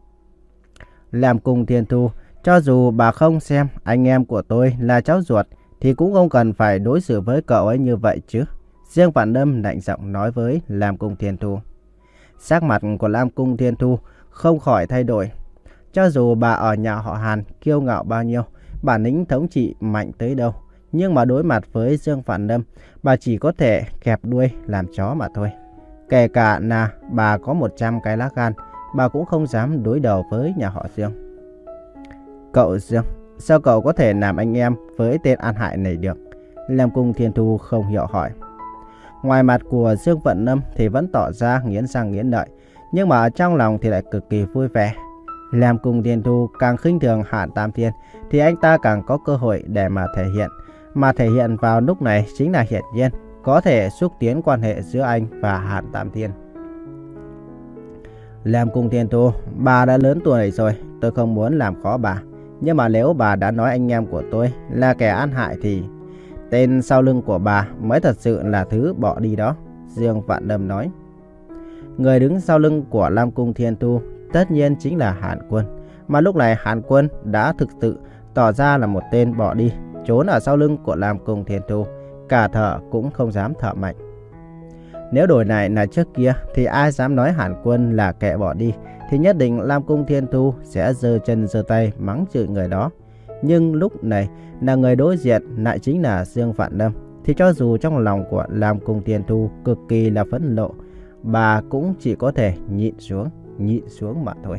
Làm cùng Thiên Thu, cho dù bà không xem anh em của tôi là cháu ruột, thì cũng không cần phải đối xử với cậu ấy như vậy chứ. Dương Vạn Lâm lạnh giọng nói với Lam Cung Thiên Thu. Sắc mặt của Lam Cung Thiên Thu không khỏi thay đổi. Cho dù bà ở nhà họ Hàn kiêu ngạo bao nhiêu, bản lĩnh thống trị mạnh tới đâu, nhưng mà đối mặt với Dương Vạn Lâm, bà chỉ có thể kẹp đuôi làm chó mà thôi. Kể cả là bà có một trăm cái lá gan, bà cũng không dám đối đầu với nhà họ Dương. Cậu Dương, sao cậu có thể làm anh em với tên ăn hại này được? Lam Cung Thiên Thu không hiểu hỏi. Ngoài mặt của Dương Vạn Lâm thì vẫn tỏ ra nghiến răng nghiến lợi, nhưng mà ở trong lòng thì lại cực kỳ vui vẻ. Lam Cung Thiên Thu càng khinh thường Hàn Tam Thiên thì anh ta càng có cơ hội để mà thể hiện. Mà thể hiện vào lúc này chính là hiển nhiên có thể xúc tiến quan hệ giữa anh và Hàn Tam Thiên. Lam Cung Thiên Thu, bà đã lớn tuổi rồi, tôi không muốn làm khó bà. Nhưng mà nếu bà đã nói anh em của tôi là kẻ ăn hại thì tên sau lưng của bà mới thật sự là thứ bỏ đi đó, Dương Vạn Lâm nói. Người đứng sau lưng của Lam Cung Thiên Thu tất nhiên chính là Hàn Quân. Mà lúc này Hàn Quân đã thực sự tỏ ra là một tên bỏ đi, trốn ở sau lưng của Lam Cung Thiên Thu, cả thở cũng không dám thở mạnh. Nếu đổi lại là trước kia thì ai dám nói Hàn Quân là kẻ bỏ đi, thì nhất định Lam Cung Thiên Thu sẽ giơ chân giơ tay mắng chửi người đó. Nhưng lúc này là người đối diện lại chính là Dương Vạn Lâm, thì cho dù trong lòng của Lam Cung Thiên Thu cực kỳ là phẫn nộ, bà cũng chỉ có thể nhịn xuống, nhịn xuống mà thôi.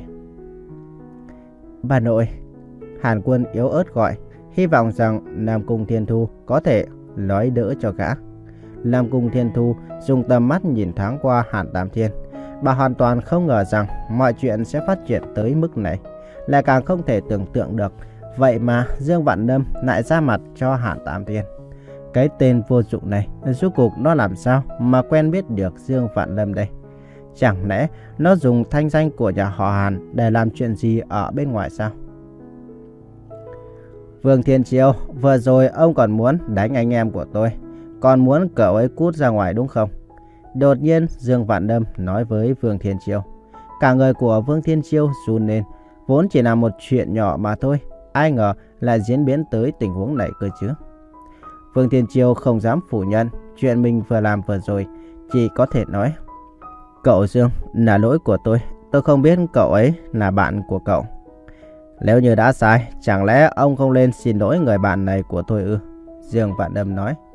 Bà nội, Hàn Quân yếu ớt gọi, hy vọng rằng Lam Cung Thiên Thu có thể nói đỡ cho gã. Lam Cung Thiên Thu dùng tầm mắt nhìn thoáng qua Hàn Tam Thiên. Bà hoàn toàn không ngờ rằng mọi chuyện sẽ phát triển tới mức này, lại càng không thể tưởng tượng được. Vậy mà Dương Vạn Lâm lại ra mặt cho Hàn Tam Thiên. Cái tên vô dụng này, rốt cuộc nó làm sao mà quen biết được Dương Vạn Lâm đây? Chẳng lẽ nó dùng thanh danh của nhà họ Hàn để làm chuyện gì ở bên ngoài sao? Vương Thiên Chiêu, vừa rồi ông còn muốn đánh anh em của tôi, còn muốn cậu ấy cút ra ngoài đúng không? Đột nhiên Dương Vạn Đâm nói với Vương Thiên Chiêu. Cả người của Vương Thiên Chiêu run lên, vốn chỉ là một chuyện nhỏ mà thôi, ai ngờ lại diễn biến tới tình huống này cơ chứ. Vương Thiên Chiêu không dám phủ nhận chuyện mình vừa làm vừa rồi, chỉ có thể nói: Cậu Dương, là lỗi của tôi, tôi không biết cậu ấy là bạn của cậu. Nếu như đã sai, chẳng lẽ ông không lên xin lỗi người bạn này của tôi ư? Dương Vạn Đâm nói.